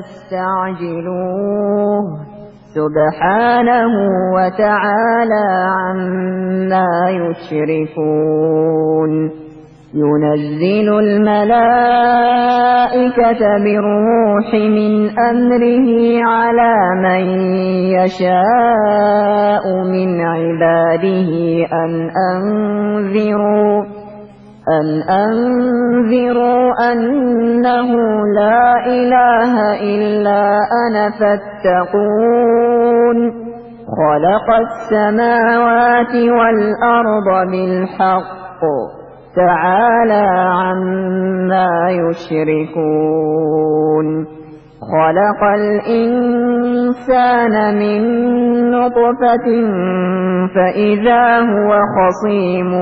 تستعجلوه سبحانه وتعالى عما يشركون. ينزل الملائكة بالروح من أمره على من يشاء من عباده أن أنذروا أن أنذروا أنه لا إله إلا أنا فاتقون. خلق السماوات والأرض بالحق تعالى عما يشركون. خلق الإنسان من نطفة فإذا هو خصيم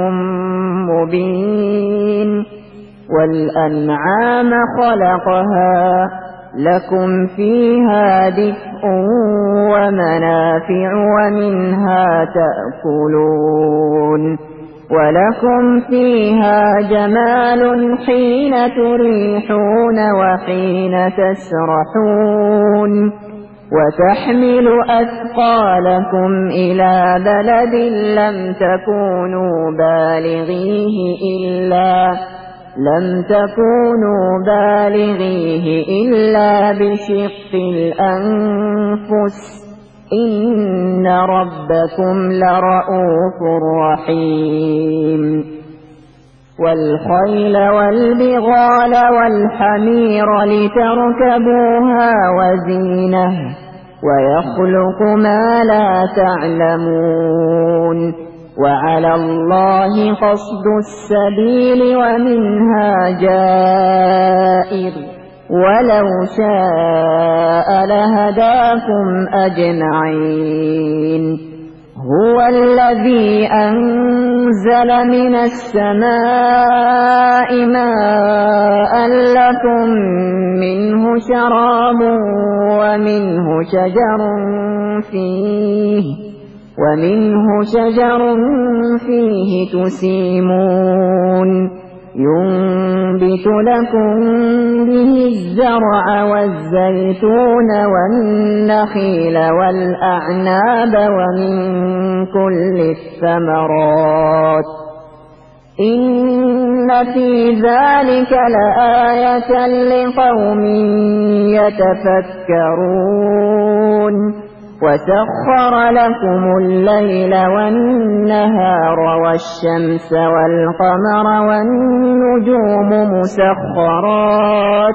مبين. والأنعام خلقها لكم فيها دفء ومنافع ومنها تأكلون. ولكم فيها جمال حين تريحون وحين تسرحون. وتحمل أثقالكم إلى بلد لم تكونوا بالغيه إلا لم تكونوا بالغيه إلا بشق الأنفس إن ربكم لرؤوف رحيم. والخيل والبغال والحمير لتركبوها وزينة ويخلق ما لا تعلمون. وعلى الله قصد السبيل ومنها جائر ولو شاء لهداكم أجمعين. هو الذي أنزل من السماء ماء لكم منه شراب ومنه شجر فيه ومنه شجر فيه تسيمون ينبت لكم به الزرع والزيتون والنخيل والأعناب ومن كل الثمرات إن في ذلك لآية لقوم يتفكرون وسخر لكم الليل والنهار والشمس والقمر والنجوم مسخرات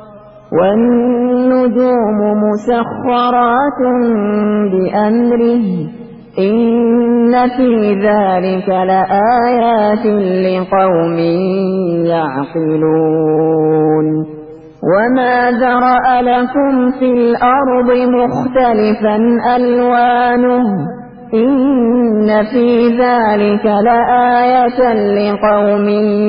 والنجوم مسخرات بأمره إن في ذلك لآيات لقوم يعقلون وما ذرأ لكم في الأرض مختلفا ألوانه إن في ذلك لآية لقوم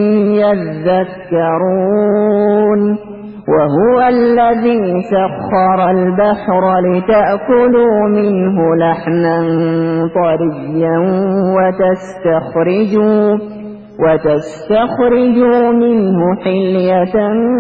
يذكرون وهو الذي سخر البحر لتأكلوا منه لحما طريا وتستخرجوا وتستخرجوا منه حلية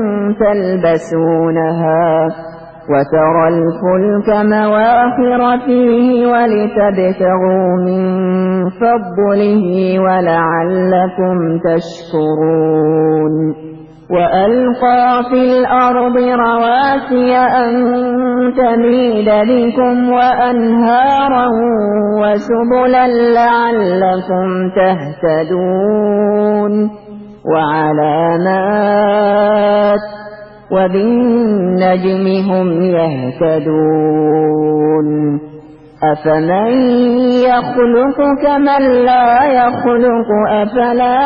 تلبسونها وترى الفلك مواخر فيه ولتبتغوا من فضله ولعلكم تشكرون وألقى في الأرض رواسي أن تميد بكم وأنهارا وسبلا لعلكم تهتدون وعلامات وبالنجم هم يهتدون أفمن يخلق كمن لا يخلق أفلا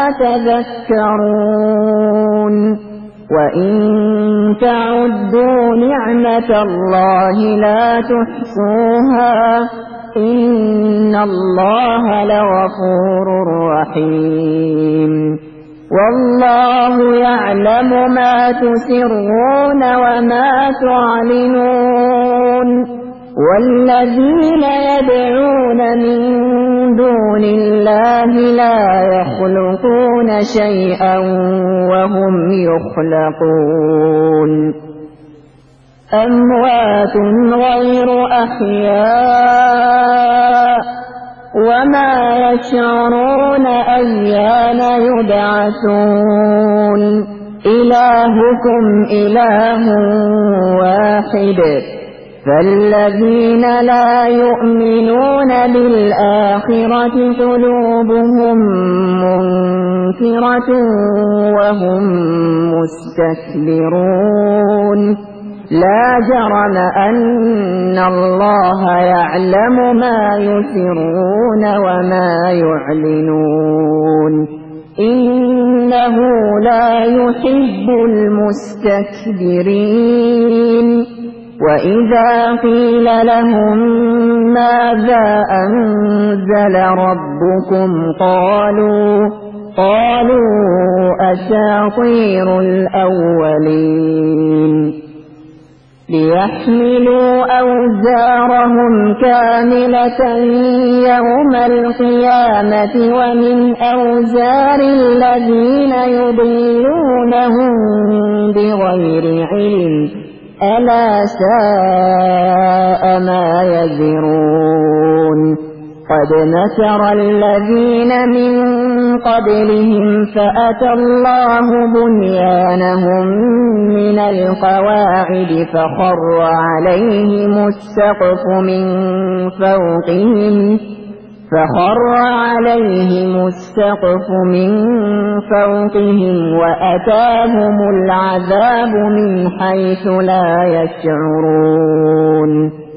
تذكرون وإن تعدوا نعمة الله لا تحصوها إن الله لغفور رحيم والله يعلم ما تسرون وما تعلنون والذين يدعون من دون الله لا يخلقون شيئا وهم يخلقون أموات غير أحياء وما يشعرون أيان يبعثون إلهكم إله واحد فالذين لا يؤمنون بالآخرة قلوبهم منكرة وهم مستكبرون لا جرم أن الله يعلم ما يسرون وما يعلنون إنه لا يحب المستكبرين وإذا قيل لهم ماذا أنزل ربكم قالوا قالوا أساطير الأولين ليحملوا أوزارهم كاملة يوم القيامة ومن أوزار الذين يضلونهم بغير علم ألا ساء ما يزرون قد مكر الذين من قبلهم فأتى الله بنيانهم من القواعد فخر عليهم السقف من فوقهم فخر عليهم السقف من فوقهم وأتاهم العذاب من حيث لا يشعرون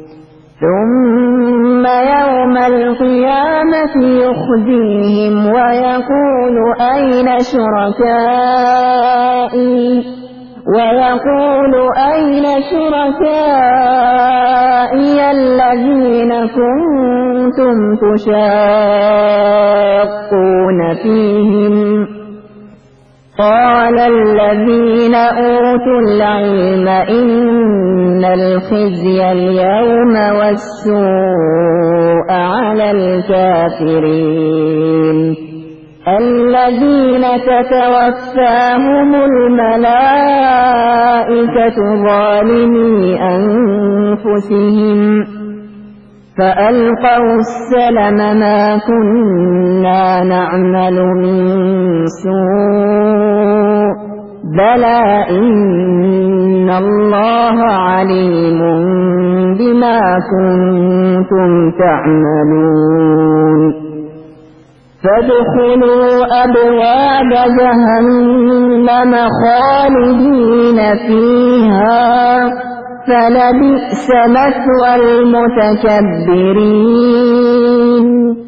ثم يوم القيامة يخزيهم ويقول أين شركائي ويقول أين شركائي الذين كنتم تشاقون فيهم قال الذين أوتوا العلم إن الخزي اليوم والسوء على الكافرين الذين تتوفاهم الملائكة ظالمي أنفسهم فألقوا السلم ما كنا نعمل من سوء بلى إن الله عليم بما كنتم تعملون فادخلوا أبواب جهنم خالدين فيها فلبئس مثوى المتكبرين